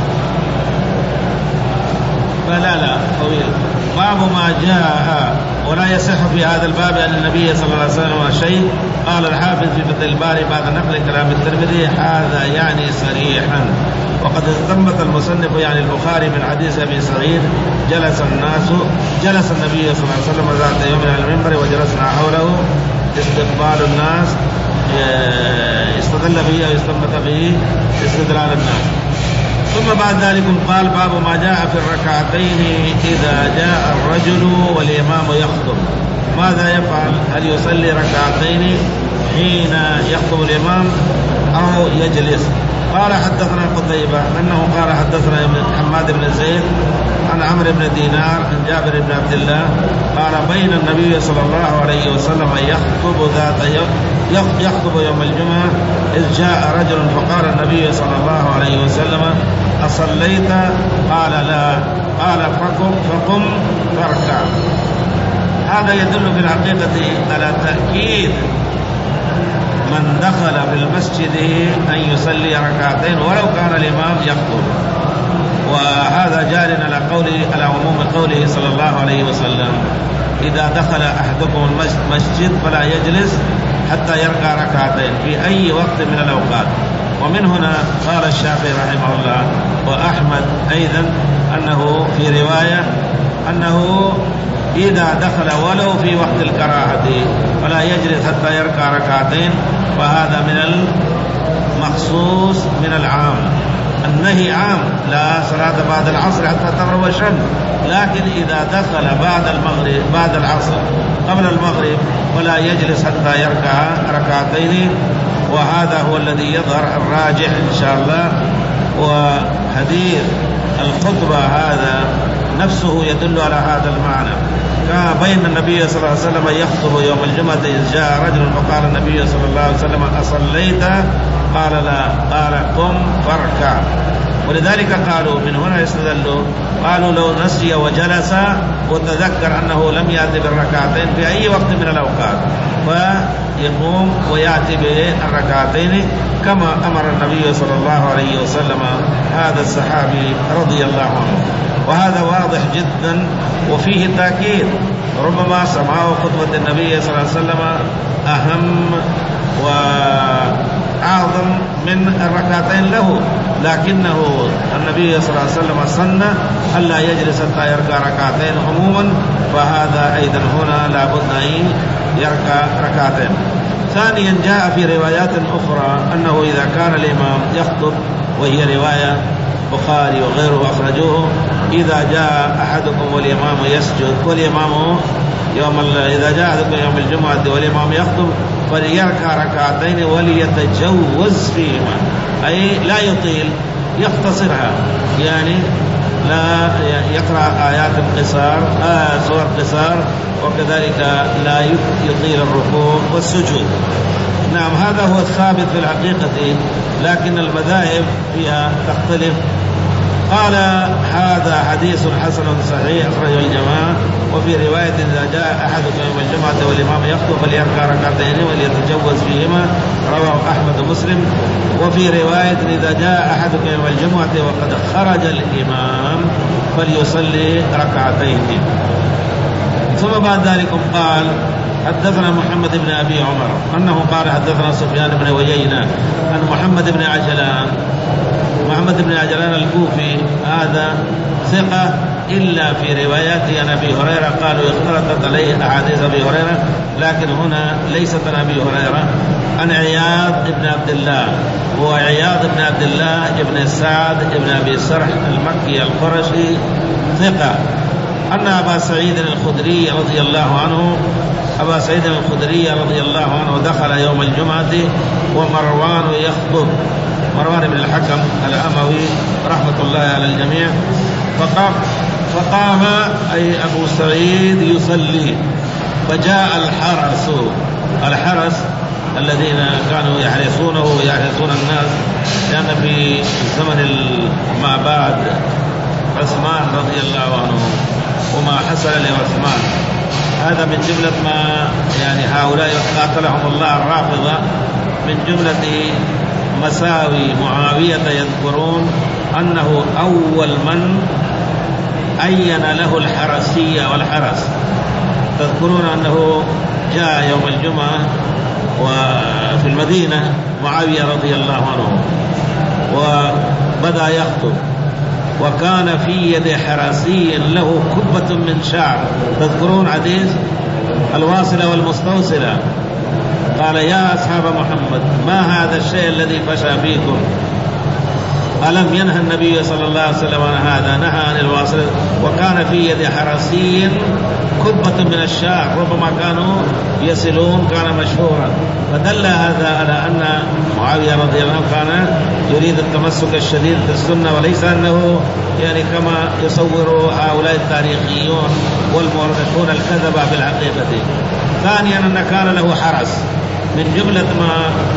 فلا لا طويل. باب ما جاء ولا يصح في هذا الباب أن النبي صلى الله عليه وسلم شيء. قال الحافظ في فتح الباري بعد نقل كلام الترمذي هذا يعني صريحا. وقد استنبط المصنف يعني البخاري من حديث أبي سعيد جلس الناس جلس النبي صلى الله عليه وسلم ذات يوم على المنبر وجلسنا حوله استقبال الناس استدل به أو استنبط به استدلال الناس. ثم بعد ذلك قال باب ما جاء في الركعتين إذا جاء الرجل والإمام يخطب ماذا يفعل؟ هل يصلي ركعتين حين يخطب الإمام أو يجلس؟ قال حدثنا قتيبة أنه قال حدثنا حماد بن زيد عن عمرو بن دينار عن جابر بن عبد الله قال بين النبي صلى الله عليه وسلم يخطب ذات يوم يخطب يوم الجمعة إذ جاء رجل فقال النبي صلى الله عليه وسلم أصليت؟ قال لا. قال فقم فقم فاركع. هذا يدل في الحقيقة على تأكيد من دخل في المسجد أن يصلي ركعتين ولو كان الإمام يخطب. وهذا جار على قوله على عموم قوله صلى الله عليه وسلم إذا دخل أحدكم المسجد فلا يجلس حتى يركع ركعتين في أي وقت من الأوقات. ومن هنا قال الشافعي رحمه الله وأحمد أيضا أنه في رواية أنه إذا دخل ولو في وقت الكراهة فلا يجلس حتى يركع ركعتين. وهذا من المخصوص من العام. النهي عام لا صلاة بعد العصر حتى تغرب الشمس، لكن إذا دخل بعد المغرب بعد العصر قبل المغرب ولا يجلس حتى يركع ركعتين. وهذا هو الذي يظهر الراجح إن شاء الله. وحديث الخطبة هذا نفسه يدل على هذا المعنى. كان بين النبي صلى الله عليه وسلم يخطب يوم الجمعة إذ جاء رجل فقال النبي صلى الله عليه وسلم أصليت؟ قال لا. قال قم فاركع. ولذلك قالوا من هنا يستدلوا قالوا لو نسي وجلس وتذكر أنه لم يأتي بالركعتين في أي وقت من الأوقات فيقوم ويأتي بالركعتين كما أمر النبي صلى الله عليه وسلم هذا الصحابي رضي الله عنه. وهذا واضح جدا وفيه تأكيد. ربما سماع خطبة النبي صلى الله عليه وسلم أهم وأعظم من الركعتين له، لكنه النبي صلى الله عليه وسلم سن ألا يجلس حتى يركع ركعتين عموما، فهذا أيضا هنا لابد أن يركع ركعتين. ثانيا جاء في روايات أخرى أنه إذا كان الإمام يخطب وهي رواية بخاري وغيره أخرجوه إذا جاء أحدكم والإمام يسجد والإمام يوم إذا جاء أحدكم يوم الجمعة والإمام يخطب فليركع ركعتين وليتجوز فيهما، أي لا يطيل يختصرها، يعني لا يقرأ آيات قصار آه سور قصار، وكذلك لا يطيل الركوع والسجود. نعم هذا هو الثابت في الحقيقة، لكن المذاهب فيها تختلف. قال هذا حديث حسن صحيح أخرجه الجماعة. وفي رواية إذا جاء أحدكم يوم الجمعة والإمام يخطب فليركع ركعتين وليتجوز فيهما، رواه أحمد ومسلم. وفي رواية إذا جاء أحدكم يوم الجمعة وقد خرج الإمام فليصلي ركعتين. ثم بعد ذلك قال حدثنا محمد بن أبي عمر أنه قال حدثنا سفيان بن عيينة عن محمد بن عجلان. محمد بن عجلان الكوفي هذا ثقة إلا في رواياته عن أبي هريرة قالوا اختلطت عليه أحاديث أبي هريرة، لكن هنا ليست عن أبي هريرة، عن عياض بن عبد الله. هو عياض بن عبد الله بن سعد بن أبي سرح المكي القرشي ثقة. أن أبا سعيد الخدري رضي الله عنه أبا سعيد الخدري رضي الله عنه دخل يوم الجمعة ومروان يخطب، مروان بن الحكم الأموي رحمة الله على الجميع. فقام, فقام أي أبو سعيد يصلي، فجاء الحرس. الحرس الذين كانوا يحرسونه ويحرسون الناس، لأن في زمن ما بعد عثمان رضي الله عنه وما حصل لعثمان هذا من جملة ما يعني هؤلاء قاتلهم الله الرافضة من جملة مساوي معاوية. يذكرون أنه أول من أين له الحرسية والحرس. تذكرون أنه جاء يوم الجمعة وفي المدينة معاوية رضي الله عنه وبدأ يخطب، وكان في يد حرسي له كبة من شعر. تذكرون حديث الواصلة والمستوصلة؟ قال يا أصحاب محمد ما هذا الشيء الذي فشى فيكم؟ ألم ينهى النبي صلى الله عليه وسلم عن هذا؟ نهى عن الواصلة. وكان في يد حرسي كبة من الشعر، ربما كانوا يصلون، كان مشهورا. فدل هذا على أن معاوية رضي الله عنه كان يريد التمسك الشديد بالسنة، وليس أنه يعني كما يصور هؤلاء التاريخيون والمؤرخون الكذبة بالحقيقة. ثانيا أن كان له حرس. من جملة ما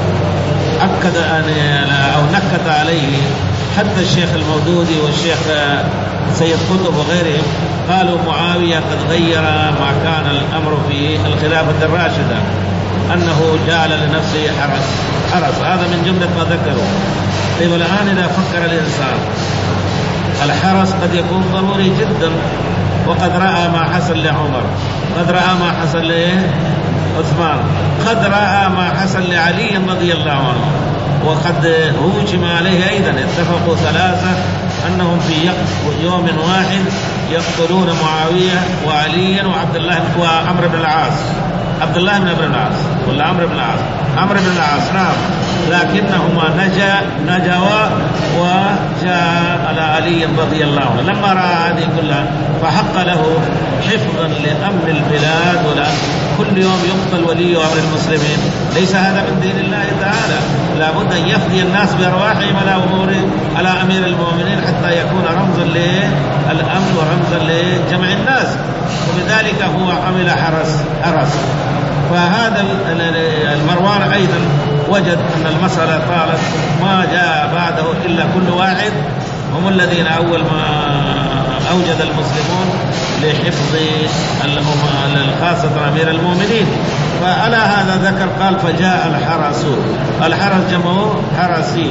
أكد أو نكت عليه حتى الشيخ المودودي والشيخ سيد قطب وغيرهم، قالوا معاوية قد غير ما كان الأمر في الخلافة الراشدة، أنه جعل لنفسه حرس. حرس هذا من جملة ما ذكروا. طيب الآن إذا فكر الإنسان، الحرس قد يكون ضروري جدا، وقد رأى ما حصل لعمر، قد رأى ما حصل لعثمان، قد رأى ما حصل لعلي رضي الله عنه، وقد هوجم عليه أيضا. اتفقوا ثلاثة أنهم في يوم واحد يقتلون معاوية وعليا وعبد الله وعمرو بن العاص. عبد الله بن ابن العاص ولا عمرو بن العاص؟ عمرو بن العاص، نعم. لكنهما نجا نجوا وجاء على علي رضي الله عنه. لما رأى هذه كلها فحق له حفظا لأمن البلاد، ولأن كل يوم يقتل ولي أمر المسلمين، ليس هذا من دين الله تعالى. لابد أن يفدي الناس بأرواحهم على أمور على أمير المؤمنين حتى يكون رمزا للأمن ورمزا لجمع الناس، وبذلك هو عمل حرس حرس. فهذا المروان أيضا وجد أن المسألة طالت، ما جاء بعده إلا كل واحد هم الذين أول ما أوجد المسلمون لحفظ خاصة أمير المؤمنين. فعلى هذا ذكر قال فجاء الحرس. الحرس جمعه حرسي،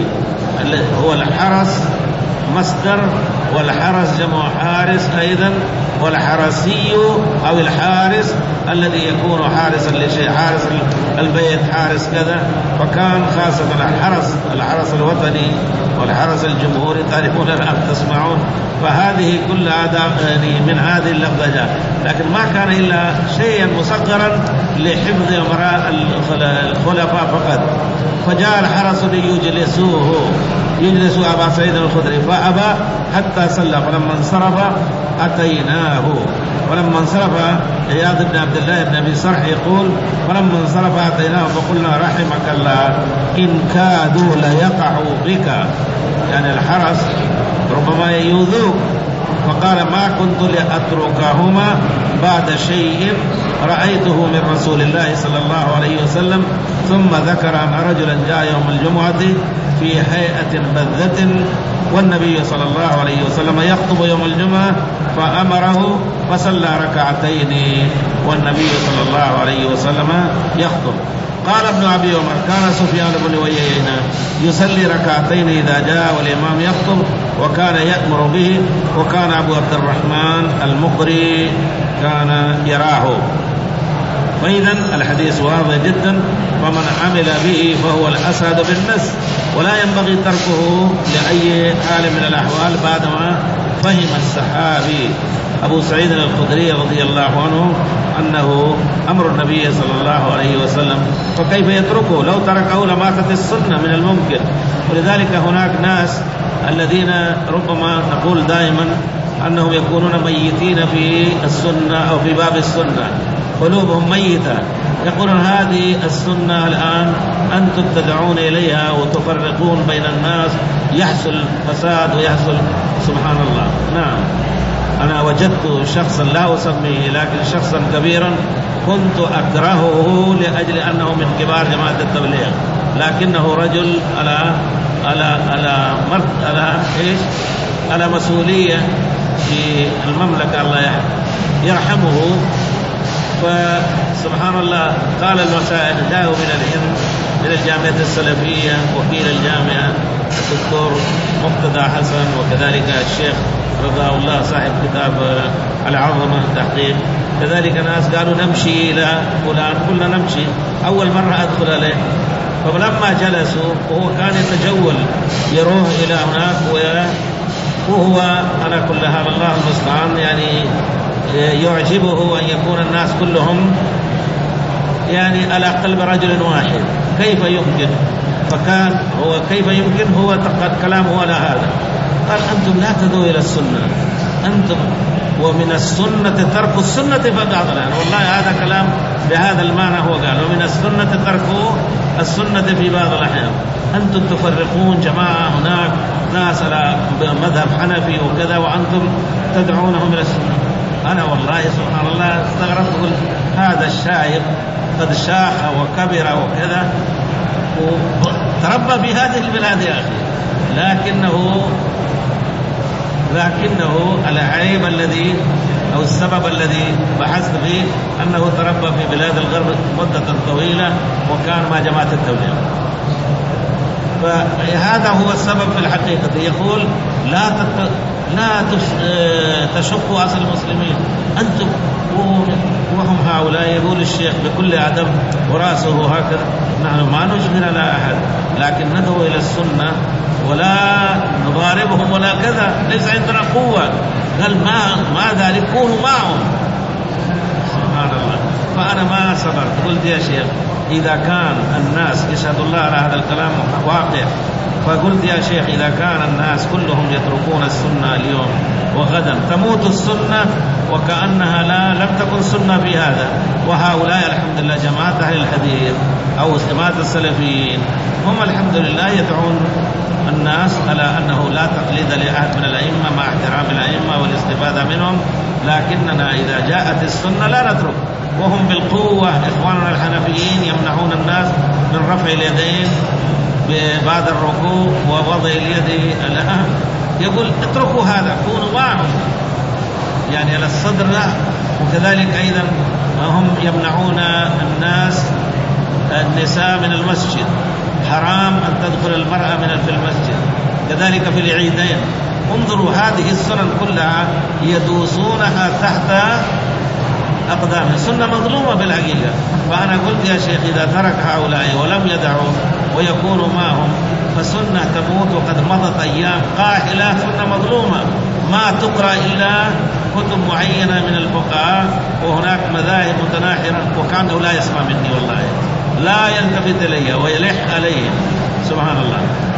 هو الحرس مصدر، والحرس جمع حارس أيضا، والحرسي أو الحارس الذي يكون حارسا لشيء، حارس البيت، حارس كذا. فكان خاصة الحرس الحرس الوطني والحرس الجمهوري تعرفون الآن تسمعون. فهذه كلها يعني من هذه اللفظة، لكن ما كان إلا شيئا مصغرا لحفظ أمراء الخلفاء فقط. فجاء الحرس ليجلسوه يجلس أبا سعيد الخدري فأبى حتى صلى، فلما انصرف أتيناه. ولما انصرف عياض بن عبد الله بن أبي صرح يقول فلما انصرف أتيناه فقلنا رحمك الله إن كادوا ليقعوا بك، يعني الحرس ربما يؤذوك. فقال ما كنت لأتركهما بعد شيء رأيته من رسول الله صلى الله عليه وسلم. ثم ذكر أن رجلا جاء يوم الجمعة في هيئة بذة، والنبي صلى الله عليه وسلم يخطب يوم الجمعة فأمره فصلى ركعتين والنبي صلى الله عليه وسلم يخطب. قال ابن أبي عمر كان سفيان بن عيينة يصلي ركعتين إذا جاء والإمام يخطب، وكان يأمر به، وكان أبو عبد الرحمن المقري كان يراه. فإذا الحديث واضح جدا، فمن عمل به فهو الأسعد بالنفس، ولا ينبغي تركه لأي حال من الأحوال بعدما فهم الصحابي أبو سعيد الخدري رضي الله عنه أنه أمر النبي صلى الله عليه وسلم، فكيف يتركه؟ لو تركه لماتت السنة من الممكن. ولذلك هناك ناس الذين ربما نقول دائما أنهم يكونون ميتين في السنة أو في باب السنة، قلوبهم ميتة، يقولون هذه السنة الآن أنتم تدعون إليها وتفرقون بين الناس، يحصل فساد ويحصل سبحان الله. نعم أنا وجدت شخصا لا أسميه لكن شخصا كبيرا كنت أكرهه لأجل أنه من كبار جماعة التبليغ، لكنه رجل على على على مرت على إيش على مسؤولية في المملكة، الله يرحمه. فسبحان الله قال المسائل جاءوا من الهند من الجامعة السلفية، وكيل الجامعة الدكتور مقتدى حسن، وكذلك الشيخ رضا الله صاحب كتاب العظمة تحقيق، كذلك ناس قالوا نمشي إلى فلان، قلنا نمشي. أول مرة أدخل عليه، فلما جلسوا وهو كان يتجول يروح إلى هناك، وهو على كل حال الله المستعان يعني يعجبه أن يكون الناس كلهم يعني على قلب رجل واحد، كيف يمكن؟ فكان هو كيف يمكن هو تقد كلامه على هذا، قال أنتم لا تدعوا إلى السنة، أنتم ومن السنة ترك السنة فبعض الآن، والله هذا كلام بهذا المعنى هو قال، ومن السنة ترك السنة في بعض الأحيان، أنتم تفرقون جماعة هناك ناس على مذهب حنفي وكذا وأنتم تدعونهم إلى السنة. أنا والله سبحان الله استغربت، قلت هذا الشايخ قد شاخ وكبر وكذا وتربى في هذه البلاد يا أخي، لكنه لكنه العيب الذي أو السبب الذي بحثت فيه أنه تربى في بلاد الغرب مدة طويلة وكان مع جماعة التبليغ. فهذا هو السبب في الحقيقة. يقول لا تت... لا تشقوا أصل المسلمين أنتم وهم هؤلاء. يقول الشيخ بكل أدب ورأسه هكذا، نحن ما نجبر على أحد، لكن ندعو إلى السنة ولا نضاربهم ولا كذا، ليس عندنا قوة. قال ما ما ذلك، كونوا معهم. سبحان الله. فأنا ما صبرت، قلت يا شيخ إذا كان الناس يشهد الله على هذا الكلام واقع، فقلت يا شيخ إذا كان الناس كلهم يتركون السنة اليوم وغدا تموت السنة وكأنها لا لم تكن سنة في هذا، وهؤلاء الحمد لله جماعة أهل الحديث أو جماعة السلفيين هم الحمد لله يدعون الناس على أنه لا تقليد لأحد من الأئمة مع احترام الأئمة والاستفادة منهم، لكننا إذا جاءت السنة لا نترك. وهم بالقوة إخواننا الحنفيين يمنعون الناس من رفع اليدين بعد الركوع ووضع اليد الآن، يقول اتركوا هذا، كونوا معهم يعني على الصدر لا. وكذلك أيضا هم يمنعون الناس النساء من المسجد، حرام أن تدخل المرأة من في المسجد، كذلك في العيدين. انظروا هذه السنن كلها يدوسونها تحت أقدامهم، سنة مظلومة بالحقيقة. فأنا قلت يا شيخ إذا ترك هؤلاء ولم يدعوا ويكونوا معهم فسنة تموت، وقد مضت أيام قاحلة سنة مظلومة ما تقرأ إلا كتب معينة من الفقهاء، وهناك مذاهب متناحرة، وكانه لا يسمع مني والله، لا يلتفت إلي ويلح عليه سبحان الله.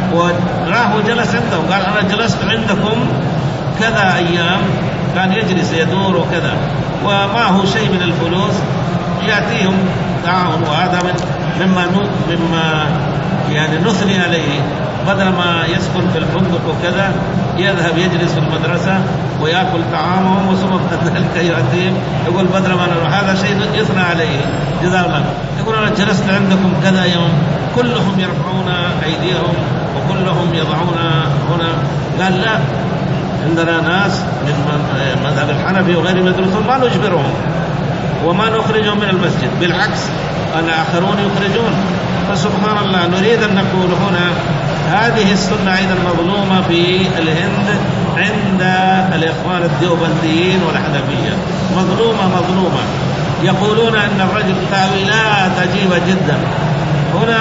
وراه جلس عنده قال أنا جلست عندكم كذا أيام، كان يجلس يدور وكذا ومعه شيء من الفلوس يأتيهم تعاون، وهذا من مما مما يعني نثني عليه، بدل ما يسكن في الفندق وكذا يذهب يجلس في المدرسة ويأكل طعامهم، وثم بعد ذلك يأتيهم يقول بدل ما نروح، هذا شيء يثنى عليه جزاه الله. يقول أنا جلست عندكم كذا يوم كلهم يرفعون أيديهم وكلهم يضعون هنا. قال لا، عندنا ناس من مذهب الحنفي وغير مدرسون ما نجبرهم وما نخرجهم من المسجد، بالعكس الآخرون يخرجون. فسبحان الله نريد أن نقول هنا هذه السنة أيضا مظلومة في الهند عند الإخوان الديوبنديين والحنفية، مظلومة مظلومة. يقولون أن الرجل تأويلات عجيبة جدا. هنا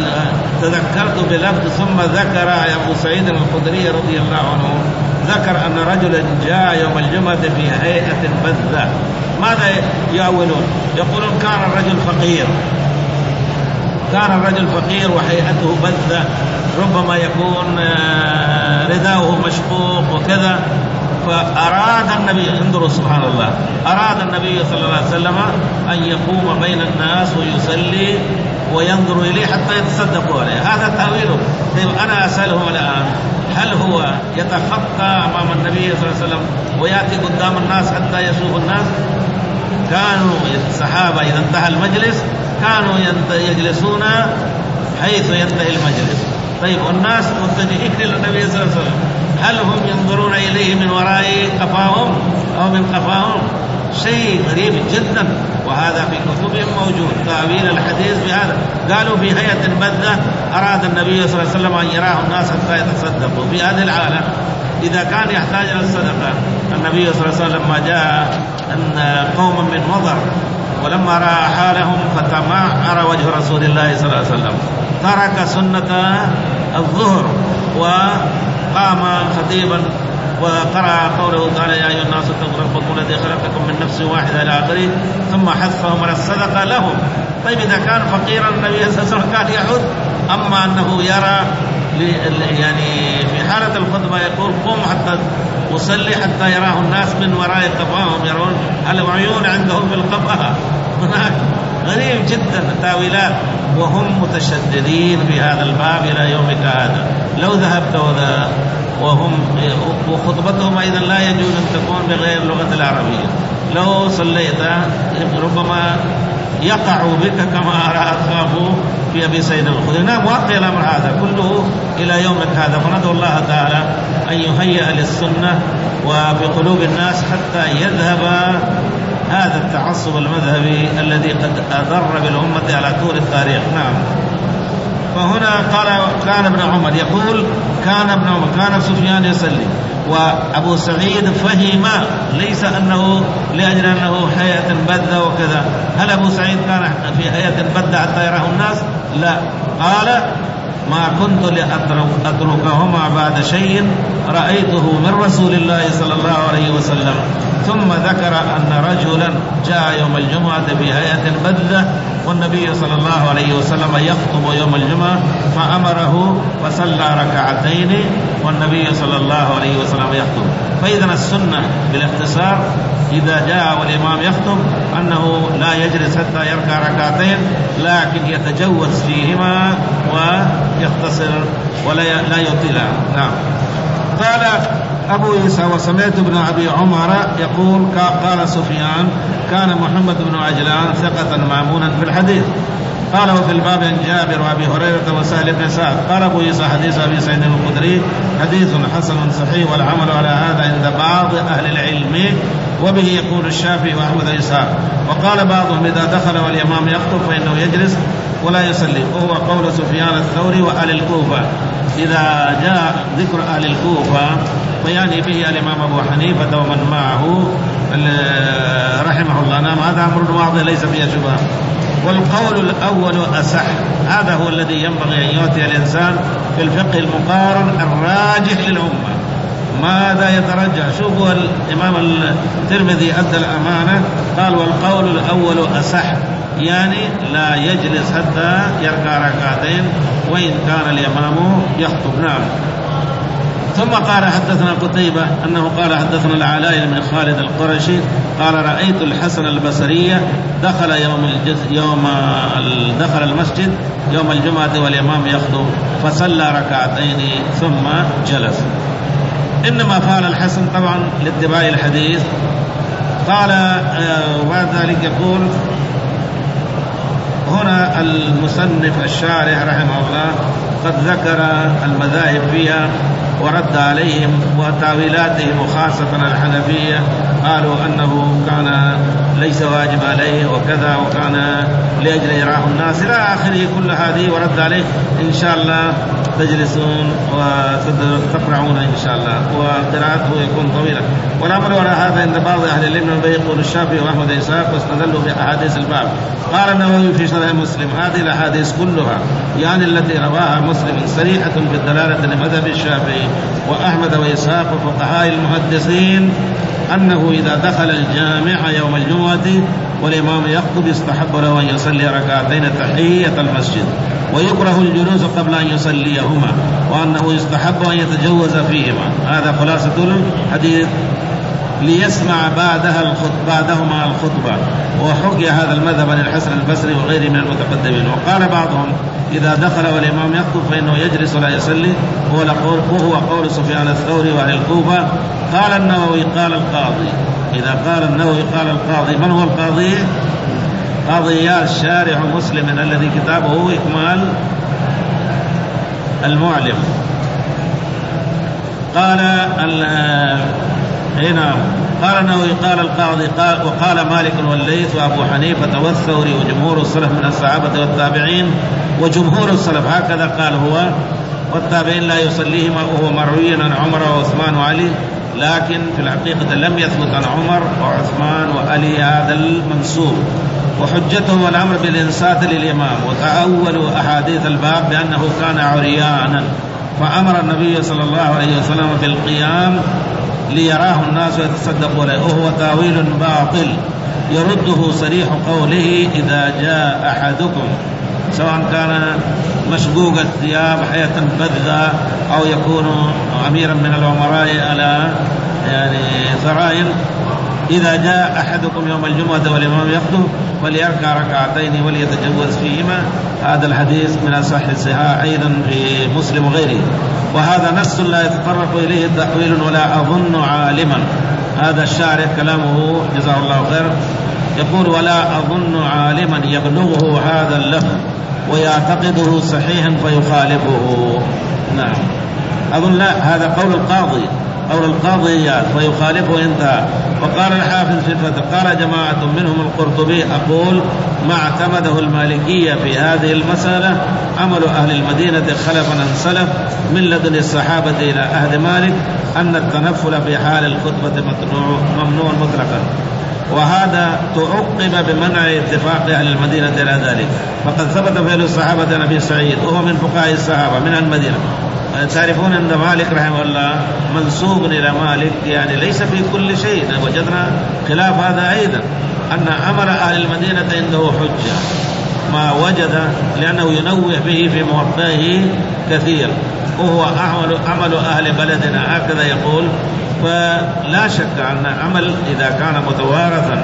تذكرت بلفظ ثم ذكر أبو سعيد الخدري رضي الله عنه، ذكر أن رجلا جاء يوم الجمعة في هيئة بذة. ماذا يأولون؟ يقولون كان الرجل فقير، كان الرجل فقير وهيئته بذة، ربما يكون رداؤه مشقوق وكذا. فأراد النبي، انظروا سبحان الله، أراد النبي صلى الله عليه وسلم أن يقوم بين الناس ويصلي وينظر إليه حتى يتصدقوا عليه، هذا تأويله. طيب أنا أسألهم الآن، هل هو يتخطى أمام النبي صلى الله عليه وسلم ويأتي قدام الناس حتى يشوف الناس؟ كانوا الصحابة إذا انتهى المجلس كانوا يجلسون حيث ينتهي المجلس. طيب الناس متجهين إلى النبي صلى الله عليه وسلم، هل هم ينظرون إليه من وراء قفاهم أو من قفاهم؟ شيء غريب جدا، وهذا في كتبهم موجود تأويل الحديث بهذا. قالوا في هيئة بذة أراد النبي صلى الله عليه وسلم أن يراه الناس حتى يتصدقوا. في هذه الحالة إذا كان يحتاج إلى الصدقة، النبي صلى الله عليه وسلم لما جاء أن قوما من مضر ولما رأى حالهم فتمعر وجه رسول الله صلى الله عليه وسلم، ترك سنة الظهر وقام خطيبا وقرأ قوله تعالى يا أيها الناس اتقوا ربكم الذي خلقكم من نفس واحدة إلى آخره، ثم حثهم على الصدقة لهم. طيب إذا كان فقيرا النبي صلى الله عليه وسلم كان يحث، أما أنه يرى يعني في حالة الخطبة يقول قم حتى أصلي حتى يراه الناس من وراء قفاهم، يرون العيون عندهم في القفا. هناك غريب جدا تاويلات، وهم متشددين في هذا الباب إلى يومك هذا. لو ذهبت وذا وهم وخطبتهم أيضا لا يجوز أن تكون بغير اللغة العربية. لو صليت ربما يقع بك كما أخافوا في أبي سعيد الخدري. نعم واقع الأمر هذا كله إلى يومك هذا. فندعو الله تعالى أن يهيئ للسنة وفي قلوب الناس حتى يذهب هذا التعصب المذهبي الذي قد أضر بالأمة على طول التاريخ. نعم. فهنا قال كان ابن عمر يقول كان ابن عمر كان سفيان يصلي وأبو سعيد فهم، ليس أنه لأجل أنه هيئة بذة وكذا. هل أبو سعيد كان في هيئة بذة حتى يراه الناس؟ لا. قال ما كنت لأتركهما بعد شيء رأيته من رسول الله صلى الله عليه وسلم. ثم ذكر أن رجلا جاء يوم الجمعة بهيئة بذة والنبي صلى الله عليه وسلم يخطب يوم الجمعة فأمره وصلى ركعتين والنبي صلى الله عليه وسلم يخطب. فإذا السنة بالاختصار إذا جاء والإمام يخطب أنه لا يجلس حتى يركع ركعتين، لكن يتجوز فيهما ويختصر ولا لا يطيل. نعم. قال أبو عيسى وسمعت ابن أبي عمر يقول قال سفيان كان محمد بن عجلان ثقة مأمونا في الحديث. قال وفي الباب عن جابر وأبي هريرة وسهل بن سعد. قال أبو عيسى حديث أبي سعيد الخدري حديث حسن صحيح والعمل على هذا عند بعض أهل العلم، وبه يقول الشافعي وأحمد وإسحاق. وقال بعضهم إذا دخل والإمام يخطب فإنه يجلس ولا يصلي، وهو قول سفيان الثوري وأهل الكوفة. إذا جاء ذكر أهل الكوفة فيعني به الإمام أبو حنيفة ومن معه رحمه الله. نعم هذا أمر واضح ليس فيه شبهة. والقول الأول أصح، هذا هو الذي ينبغي أن يأتي الإنسان في الفقه المقارن الراجح للأمة. ماذا يترجح؟ شوفوا الإمام الترمذي أدى الأمانة قال والقول الأول أصح، يعني لا يجلس حتى يركع ركعتين وإن كان الإمام يخطب. نعم. ثم قال حدثنا قتيبة أنه قال حدثنا العلاء بن خالد القرشي قال رأيت الحسن البصري دخل يوم الجز... يوم دخل المسجد يوم الجمعة والإمام يخطب فصلى ركعتين ثم جلس. إنما فعل الحسن طبعا لاتباع الحديث. قال وبعد ذلك يقول هنا المصنف الشارح رحمه الله قد ذكر المذاهب فيها ورد عليهم وتاويلاتهم، وخاصة الحنفية قالوا أنه كان ليس واجب عليه وكذا وكان لأجل يراه الناس إلى آخره. كل هذه ورد عليه. إن شاء الله تجلسون وتقرعون إن شاء الله، وقراءته يكون طويلة. والأمر وراء هذا عند بعض أهل العلم يقول الشافعي وأحمد إسحاق واستدلوا بأحاديث الباب. قال النووي في شرح مسلم هذه الأحاديث كلها يعني التي رواها مسلم صريحة بالدلالة لمذهب الشافعي وأحمد وإسحاق وفقهاء المحدثين أنه إذا دخل الجامع يوم الجمعة والإمام يخطب يستحب له أن يصلي ركعتين تحية المسجد، ويكره الجلوس قبل أن يصليهما، وأنه يستحب أن يتجوز فيهما. هذا خلاصة الحديث. ليسمع بعدها الخطبة بعدهما الخطبة. وحكي هذا المذهب عن الحسن البصري وغيره من المتقدمين. وقال بعضهم إذا دخل والإمام يخطب فإنه يجلس ولا يصلي، وهو قول سفيان الثوري وأهل الكوفة. قال النووي قال القاضي. إذا قال النووي قال القاضي، من هو القاضي؟ قاضي إياد شارح مسلم الذي كتابه إكمال المعلم. قال هنا قال النووي قال القاضي قال وقال مالك والليث وأبو حنيفة والثوري وجمهور السلف من الصحابة والتابعين وجمهور السلف، هكذا قال هو، والتابعين لا يصليهما، وهو مروي عن عمر وعثمان وعلي، لكن في الحقيقة لم يثبت عن عمر وعثمان وعلي هذا المنسوب. وحجته الأمر بالإنصات للإمام، وتأولوا أحاديث الباب بأنه كان عريانا فأمر النبي صلى الله عليه وسلم في القيام ليراه الناس ويتصدقوا له، وهو تاويل باطل يرده صريح قوله إذا جاء أحدكم، سواء كان مشقوق الثياب حياة بذة أو يكون أميرا من الأمراء على يعني ثرائن، إذا جاء أحدكم يوم الجمعة والإمام يخطب فليركع ركعتين وليتجوز فيهما. هذا الحديث من أصح الصحاح أيضا في مسلم وغيره. وهذا نص لا يتطرق إليه تأويل ولا أظن عالما. هذا الشارح كلامه جزاه الله خير يقول ولا أظن عالما يبلغه هذا اللفظ ويعتقده صحيحا فيخالفه. نعم أظن لا، هذا قول القاضي، قول القاضي فيخالفه انتهى. وقال الحافظ في الفتح قال جماعة منهم القرطبي أقول ما اعتمده المالكية في هذه المسألة عمل أهل المدينة خلفا عن سلف من لدن الصحابة إلى عهد مالك أن التنفل في حال الخطبة ممنوع مطلقا، وهذا تعقب بمنع اتفاق أهل المدينة إلى ذلك. فقد ثبت فعل الصحابة عن أبي سعيد وهو من فقهاء الصحابة من المدينة. تعرفون أن مالك رحمه الله منسوب إلى مالك، يعني ليس في كل شيء، وجدنا خلاف هذا أيضا، أن عمل أهل المدينة عنده حجة ما وجد، لأنه ينوه به في موضعه كثير، وهو عمل, عمل أهل بلدنا هكذا يقول. فلا شك أن عمل إذا كان متوارثا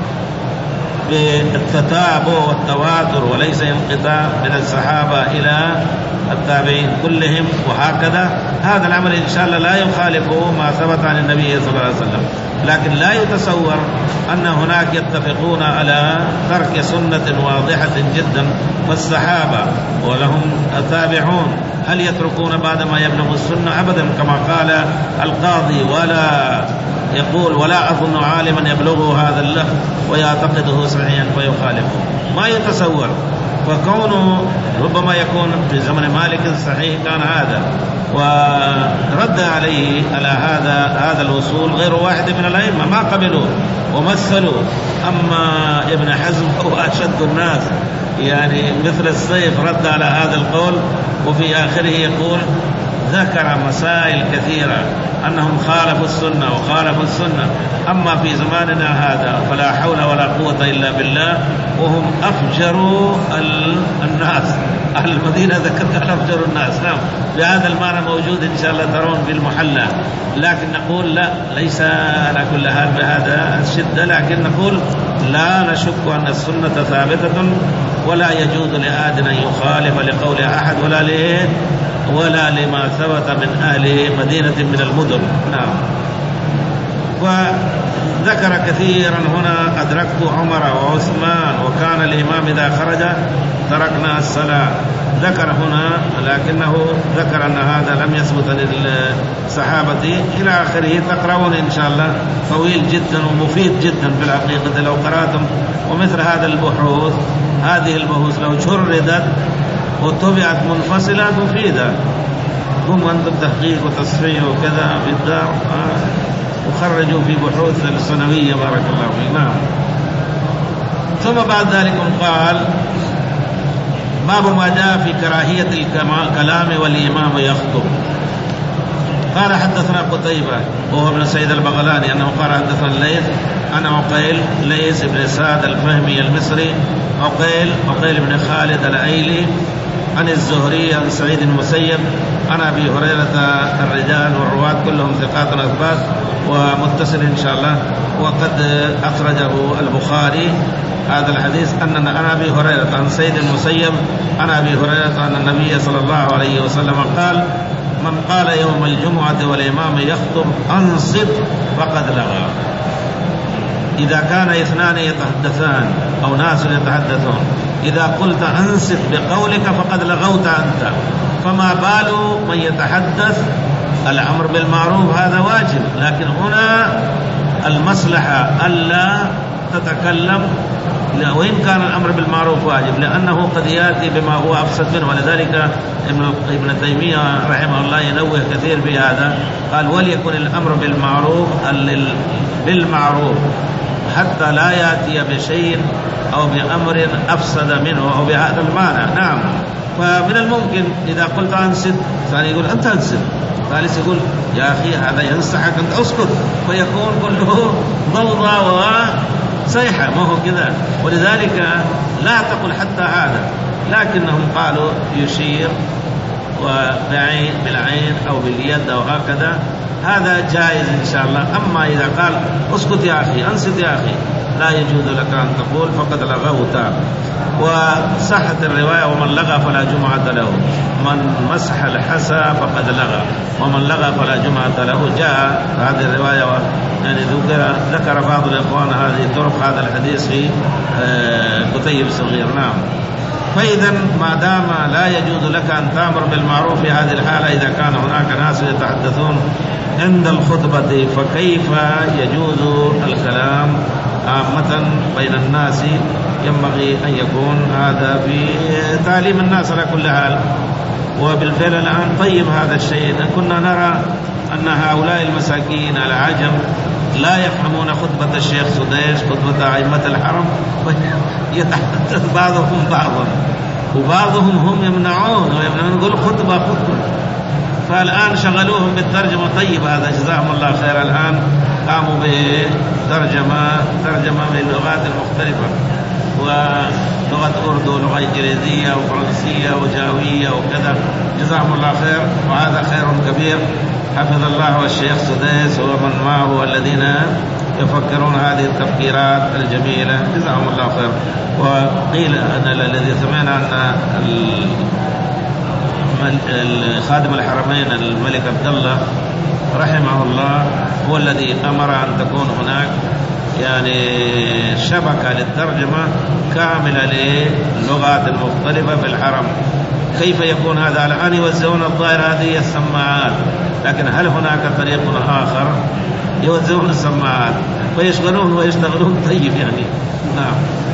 بالتتابع والتواتر وليس انقطاع من الصحابة إلى التابعين كلهم وهكذا، هذا العمل إن شاء الله لا يخالفه ما ثبت عن النبي صلى الله عليه وسلم. لكن لا يتصور أن هناك يتفقون على ترك سنة واضحة جدا، والصحابة ولهم تابعون هل يتركون بعد ما يبلغ السنة؟ أبدا، كما قال القاضي ولا يقول ولا أظن عالما يبلغه هذا اللفظ ويعتقده صحيحا فيخالفه، ما يتصور. وكونه ربما يكون في زمن مالك صحيح كان هذا، ورد عليه على هذا هذا الوصول غير واحد من الأئمة ما قبلوا ومثلوا. أما ابن حزم هو أشد الناس، يعني مثل السيف رد على هذا القول، وفي آخره يقول ذكر مسائل كثيرة أنهم خالفوا السنة وخالفوا السنة. أما في زماننا هذا فلا حول ولا قوة إلا بالله، وهم أفجروا الناس. أهل المدينة ذكرت أفجر الناس، نعم بهذا المعنى موجود إن شاء الله ترون في المحلى. لكن نقول لا، ليس على كل حال بهذا الشدة، لكن نقول لا نشك أن السنة ثابتة ولا يجوز لأحد أن يخالف لقول أحد ولا ليه ولا لما ثبت من أهل مدينة من المدن. نعم. وذكر كثيرا هنا أدركت عمر وعثمان وكان الإمام إذا خرج تركنا الصلاة، ذكر هنا، لكنه ذكر أن هذا لم يثبت للصحابة إلى آخره. تقرؤون إن شاء الله، طويل جدا ومفيد جدا في الحقيقة لو قرأتم. ومثل هذا البحوث، هذه البحوث لو جردت وطبعت منفصلة مفيدة، هم أنتم تحقيق وتصفيح وكذا في الدار وخرجوا في بحوث السنوية بارك الله فيك. نعم. ثم بعد ذلك قال باب ما جاء في كراهية الكلام والإمام يخطب. قال حدثنا قتيبة وهو ابن سعيد البغلاني أنه قال حدثنا الليث أنا عقيل ليث بن سعد الفهمي المصري، عقيل عقيل بن خالد الأيلي عن الزهري عن سعيد المسيب عن أبي هريرة. الرجال والرواة كلهم ثقات أثبات ومتصل إن شاء الله. وقد أخرجه البخاري هذا الحديث أن عن أبي هريرة عن سعيد المسيب عن أبي هريرة أن النبي صلى الله عليه وسلم قال: من قال يوم الجمعة والإمام يخطب أنصت فقد لغى. إذا كان اثنان يتحدثان أو ناس يتحدثون، إذا قلت أنصت بقولك فقد لغوت أنت، فما بال من يتحدث؟ الأمر بالمعروف هذا واجب، لكن هنا المصلحة ألا تتكلم، وإن كان الأمر بالمعروف واجب، لأنه قد يأتي بما هو أفسد منه. ولذلك ابن تيمية رحمه الله ينوه كثير في هذا، قال: وليكن الأمر بالمعروف بالمعروف حتى لا يأتي بشيء أو بأمر أفسد منه أو بهذا المعنى. نعم. فمن الممكن إذا قلت أنصت، ثاني يقول أنت أنصت، ثالث يقول يا أخي هذا ينصحك أنت أسكت، فيكون كله ضوضاء وصيحة، ما هو كذا. ولذلك لا تقل حتى هذا، لكنهم قالوا يشير وبعين بالعين أو باليد أو هكذا، هذا جائز إن شاء الله. أما إذا قال اسكت يا أخي، أنصت يا أخي، لا يجوز لك أن تقول فقد لغوت. وصحت الرواية: ومن لغى فلا جمعة له، من مسح الحسى فقد لغى، ومن لغى فلا جمعة له. جاء هذه الرواية يعني ذكر ذكر بعض الإخوان هذه طرق هذا الحديث في كتيب صغير. نعم. فإذا ما دام لا يجوز لك أن تأمر بالمعروف في هذه الحالة، إذا كان هناك ناس يتحدثون عند الخطبة، فكيف يجوز الكلام عامة بين الناس؟ ينبغي أن يكون هذا في تعليم الناس على كل حال. وبالفعل الآن طيب هذا الشيء. كنا نرى أن هؤلاء المساكين العجم لا يفهمون خطبة الشيخ سديش، خطبة أئمة الحرم، يتحدث بعضهم بعضا، وبعضهم هم يمنعون ويمنعون يقول خطبة خطبة. فالآن شغلوهم بالترجمة. طيب هذا جزاهم الله خير. الآن قاموا بترجمة ترجمة من اللغات المختلفة، ولغة أردو ولغة إنجليزية وفرنسية وجاوية وكذا، جزاهم الله خير، وهذا خير كبير. حفظ الله الشيخ سديس ومن معه الذين يفكرون هذه التفكيرات الجميلة، جزاهم الله خير. وقيل أن الذي سمعنا أن خادم الحرمين الملك عبد الله رحمه الله هو الذي أمر أن تكون هناك يعني شبكة للترجمة كاملة للغات المختلفة في الحرم. كيف يكون هذا؟ الآن يوزعون الظاهر هذه السماعات، لكن هل هناك طريق آخر؟ يوزعون السماعات ويشغلون ويشتغلون. طيب يعني نعم.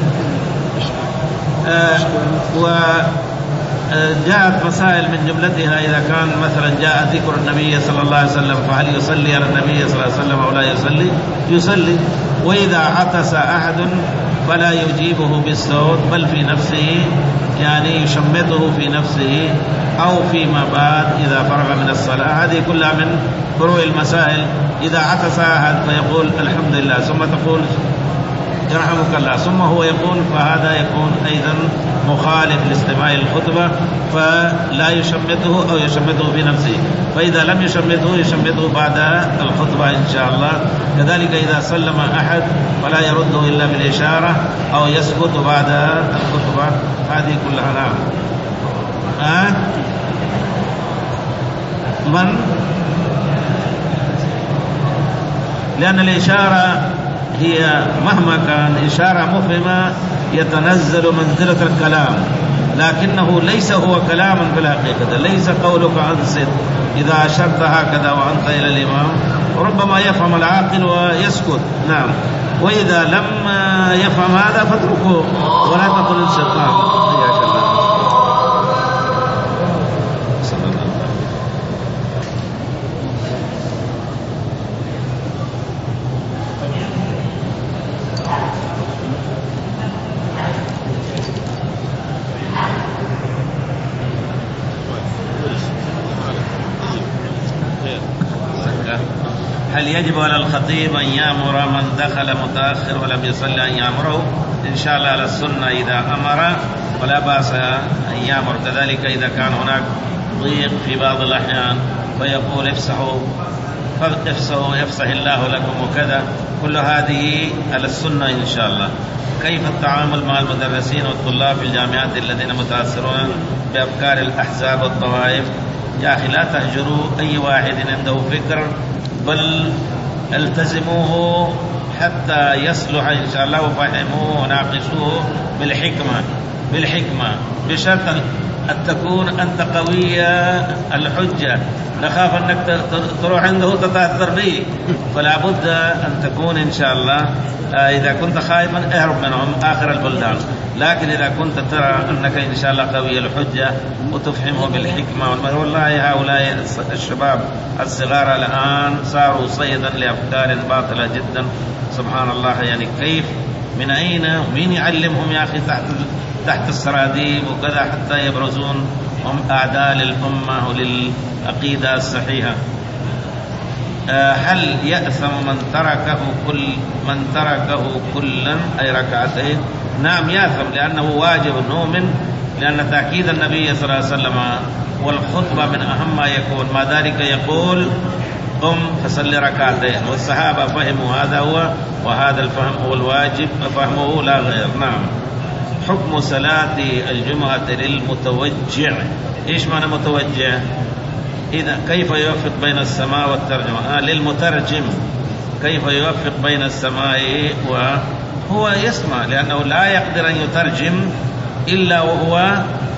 آه و جاءت مسائل من جملتها: إذا كان مثلا جاء ذكر النبي صلى الله عليه وسلم فهل يصلي على النبي صلى الله عليه وسلم أو لا يصلي؟ يصلي. وإذا عطس أحد فلا يجيبه بالصوت، بل في نفسه، يعني يشمته في نفسه أو فيما بعد إذا فرغ من الصلاة. هذه كلها من فروع المسائل. إذا عطس أحد فيقول الحمد لله، ثم تقول يرحمك الله، ثم هو يقول، فهذا يكون أيضا مخالف لاستماع الخطبة، فلا يشمته أو يشمته بنفسه. فإذا لم يشمته يشمته بعد الخطبة إن شاء الله. كذلك إذا سلم أحد فلا يرده إلا بالإشارة أو يسكت بعد الخطبة. هذه كلها نعم. أه؟ من لأن الإشارة هي مهما كان إشارة مفهمة يتنزل منزلة الكلام، لكنه ليس هو كلاما في الحقيقة. ليس قولك أنصت إذا أشرت هكذا وأنت إلى الإمام، ربما يفهم العاقل ويسكت. نعم. وإذا لم يفهم هذا فاتركه ولا تقل انصت. هل يجب على الخطيب أن يأمر من دخل متأخر ولم يصلي أن يأمره؟ إن شاء الله على السنة إذا أمر ولا بأس أن يأمر. كذلك إذا كان هناك ضيق في بعض الأحيان فيقول افسحوا افسحوا يفسح الله لكم وكذا، كل هذه على السنة إن شاء الله. كيف التعامل مع المدرسين والطلاب في الجامعات الذين متأثرون بأفكار الأحزاب والطوائف؟ يا أخي لا تهجروا أي واحد عنده فكر، بل التزموه حتى يصلح إن شاء الله، وفهموه وناقشوه بالحكمة بالحكمة بشرط أن تكون أنت قوية الحجة. نخاف أنك تروح عنده تتأثر به، فلا بد أن تكون إن شاء الله إذا كنت خائفا اهرب منهم آخر البلدان، لكن إذا كنت ترى أنك إن شاء الله قوي الحجة وتفهمه بالحكمة. والله هؤلاء الشباب الصغار الآن صاروا صيدا لأفكار باطلة جدا، سبحان الله. يعني كيف من أين مين يعلمهم يا أخي تحت تحت السراديب وكذا حتى يبرزون هم أعداء للأمة وللعقيدة الصحيحة. هل يأثم من تركه كل من تركه كلا أي ركعتين؟ نعم يأثم، لأنه واجب نؤمن، لأن تأكيد النبي صلى الله عليه وسلم والخطبة من أهم ما يكون. ما ذلك يقول قم فصل ركعتين، والصحابة فهموا هذا هو، وهذا الفهم هو الواجب فهمه لا غير. نعم. حكم صلاة الجمعة للمتوجع، إيش معنى متوجع؟ إذا كيف يوفق بين السماء والترجمة؟ آه للمترجم كيف يوفق بين السماء وهو يسمع، لأنه لا يقدر أن يترجم إلا وهو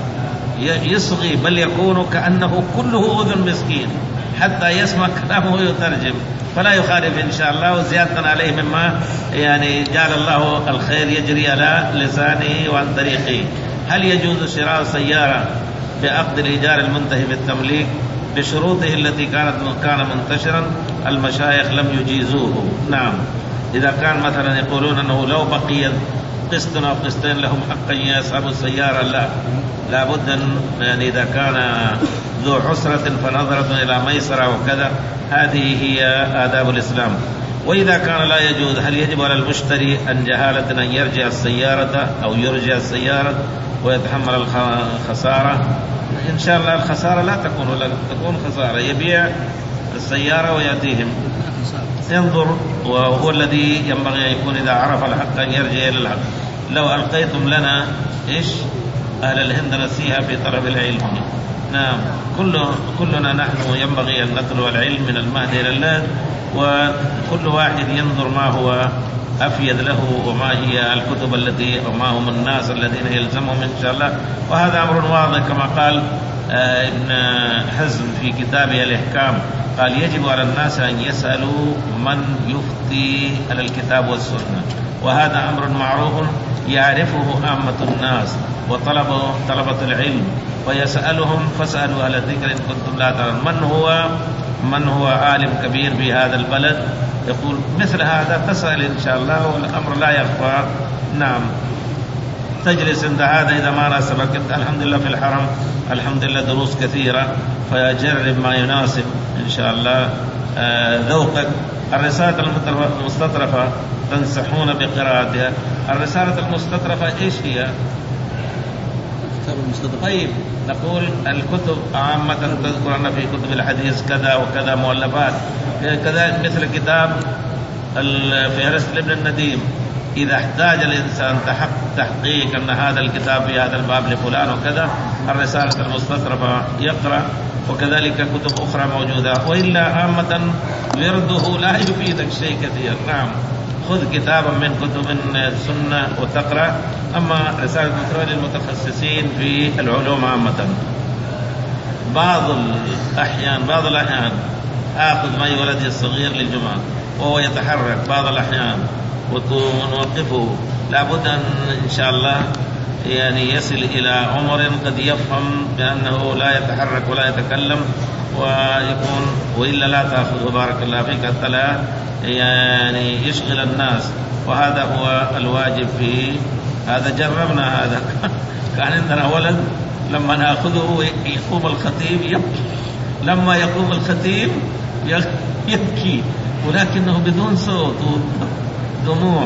يصغي، بل يكون كأنه كله أذن مسكين حتى يسمع كلامه ويترجم، فلا يخالف إن شاء الله، وزيادة عليه مما يعني جعل الله الخير يجري على لسانه وعن طريقه. هل يجوز شراء سيارة بعقد الإيجار المنتهي بالتمليك بشروطه التي كانت كان منتشرا؟ المشايخ لم يجيزوه. نعم، إذا كان مثلا يقولون أنه لو بقي قسط أو قسطين لهم حقا يسحبوا السيارة، لا لابد أن يعني إذا كان ذو حسرة فنظرة إلى ميسرة وكذا، هذه هي آداب الإسلام. وإذا كان لا يجوز، هل يجب على المشتري أن جهالة أن يرجع السيارة أو يرجع السيارة ويتحمل الخسارة؟ إن شاء الله الخسارة لا تكون له، تكون خسارة، يبيع السيارة ويأتيهم ينظر، وهو الذي ينبغي أن يكون إذا عرف الحق أن يرجع إلى الحق. لو ألقيتم لنا إيش أهل الهند نسيها في طلب العلم. نعم، كل كلنا نحن ينبغي أن نطلب العلم من المهد إلى اللهد، وكل واحد ينظر ما هو أفيد له وما هي الكتب التي وما هم الناس الذين يلزمهم إن شاء الله. وهذا أمر واضح كما قال ابن حزم في كتابه الإحكام، قال يجب على الناس أن يسألوا من يفتي على الكتاب والسنة، وهذا أمر معروف يعرفه عامة الناس وطلبة طلبة العلم، ويسألهم فاسألوا على الذكر إن كنتم لا تعلمون. من هو من هو عالم كبير في هذا البلد يقول مثل هذا، تسأل إن شاء الله والأمر لا يخفى. نعم، تجلس عند هذا إذا ما ناسبك. الحمد لله في الحرم الحمد لله دروس كثيرة، فجرب ما يناسب إن شاء الله ذوقك. الرسالة المستطرفة تنصحون بقراءتها؟ الرسالة المستطرفة إيش هي؟ طيب نقول الكتب عامة تذكر أن في كتب الحديث كذا وكذا مؤلفات، كذا مثل كتاب فهرست لابن النديم، إذا احتاج الإنسان تحقيق أن هذا الكتاب في هذا الباب لفلان وكذا، الرسالة المستطرفة يقرأ، وكذلك كتب أخرى موجودة. وإلا عامة ورده لا يفيدك شيء كثير. نعم، خذ كتابا من كتب السنة وتقرأ. أما رسالة المترجم للمتخصصين في العلوم عامة، بعض الأحيان بعض الأحيان آخذ معي ولدي الصغير للجمعة وهو يتحرك بعض الأحيان ونوقفه، لابد أن إن شاء الله يعني يصل إلى عمر قد يفهم بأنه لا يتحرك ولا يتكلم ويكون، وإلا لا تأخذه بارك الله فيك حتى لا يعني يشغل الناس. وهذا هو الواجب في هذا. جربنا هذا كان عندنا ولد لما نأخذه يقوم الخطيب يبكي، لما يقوم الخطيب يبكي ولكنه بدون صوت ودموع.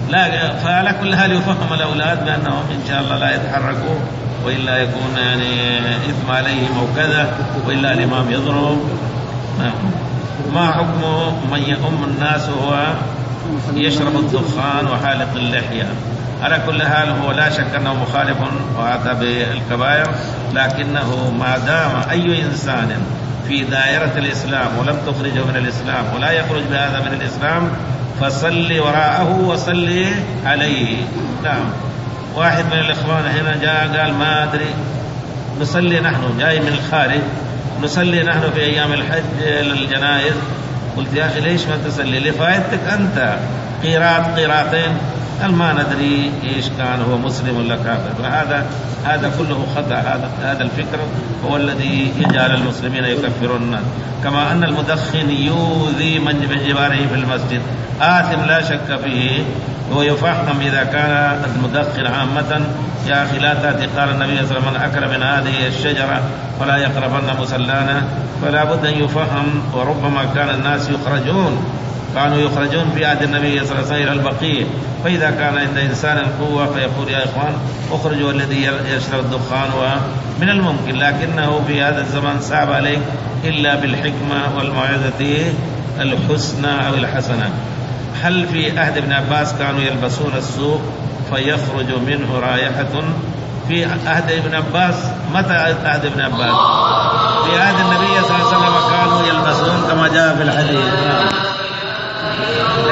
لا. فعلى كل حال يفهم الأولاد بأنهم إن شاء الله لا يتحركوا، وإلا يكون يعني إثم عليهم أو كذا، وإلا الإمام يضرب. ما حكم من يؤم الناس وهو يشرب الدخان وحالق اللحية؟ على كل حال هو لا شك أنه مخالف وهذا بالكبائر، لكنه ما دام أي إنسان في دائرة الإسلام ولم تخرجه من الإسلام ولا يخرج بهذا من الإسلام فصلي وراءه وصلي عليه. نعم. واحد من الإخوان هنا جاء قال ما أدري نصلي نحن جاي من الخارج، نصلي نحن في أيام الحج للجنائز. قلت يا أخي ليش ما تصلي؟ لفائدتك أنت قيراط قيراطين، قال ما ندري إيش كان هو مسلم ولا كافر. فهذا هذا كله خطأ. هذا هذا الفكر هو الذي يجعل المسلمين يكفرون الناس. كما أن المدخن يؤذي من بجواره في المسجد آثم لا شك فيه، ويفهم إذا كان المدخن عامة يا أخي لا تأتي. قال النبي صلى الله عليه وسلم من أكل من هذه الشجرة فلا يقربن مصلانا. فلا بد أن يفهم. وربما كان الناس يخرجون كانوا يخرجون في عهد النبي صلى الله عليه وسلم إلى البقيع، فإذا كان عند إنسان القوة فيقول يا إخوان اخرجوا الذي يشرب الدخان ومن الممكن، لكنه في هذا الزمن صعب عليك إلا بالحكمة والموعظة الحسنى أو الحسنة. هل في عهد ابن عباس كانوا يلبسون السوق فيخرج منه رائحة؟ في عهد ابن عباس. متى عهد ابن عباس؟ في عهد النبي صلى الله عليه وسلم كانوا يلبسون كما جاء في الحديث.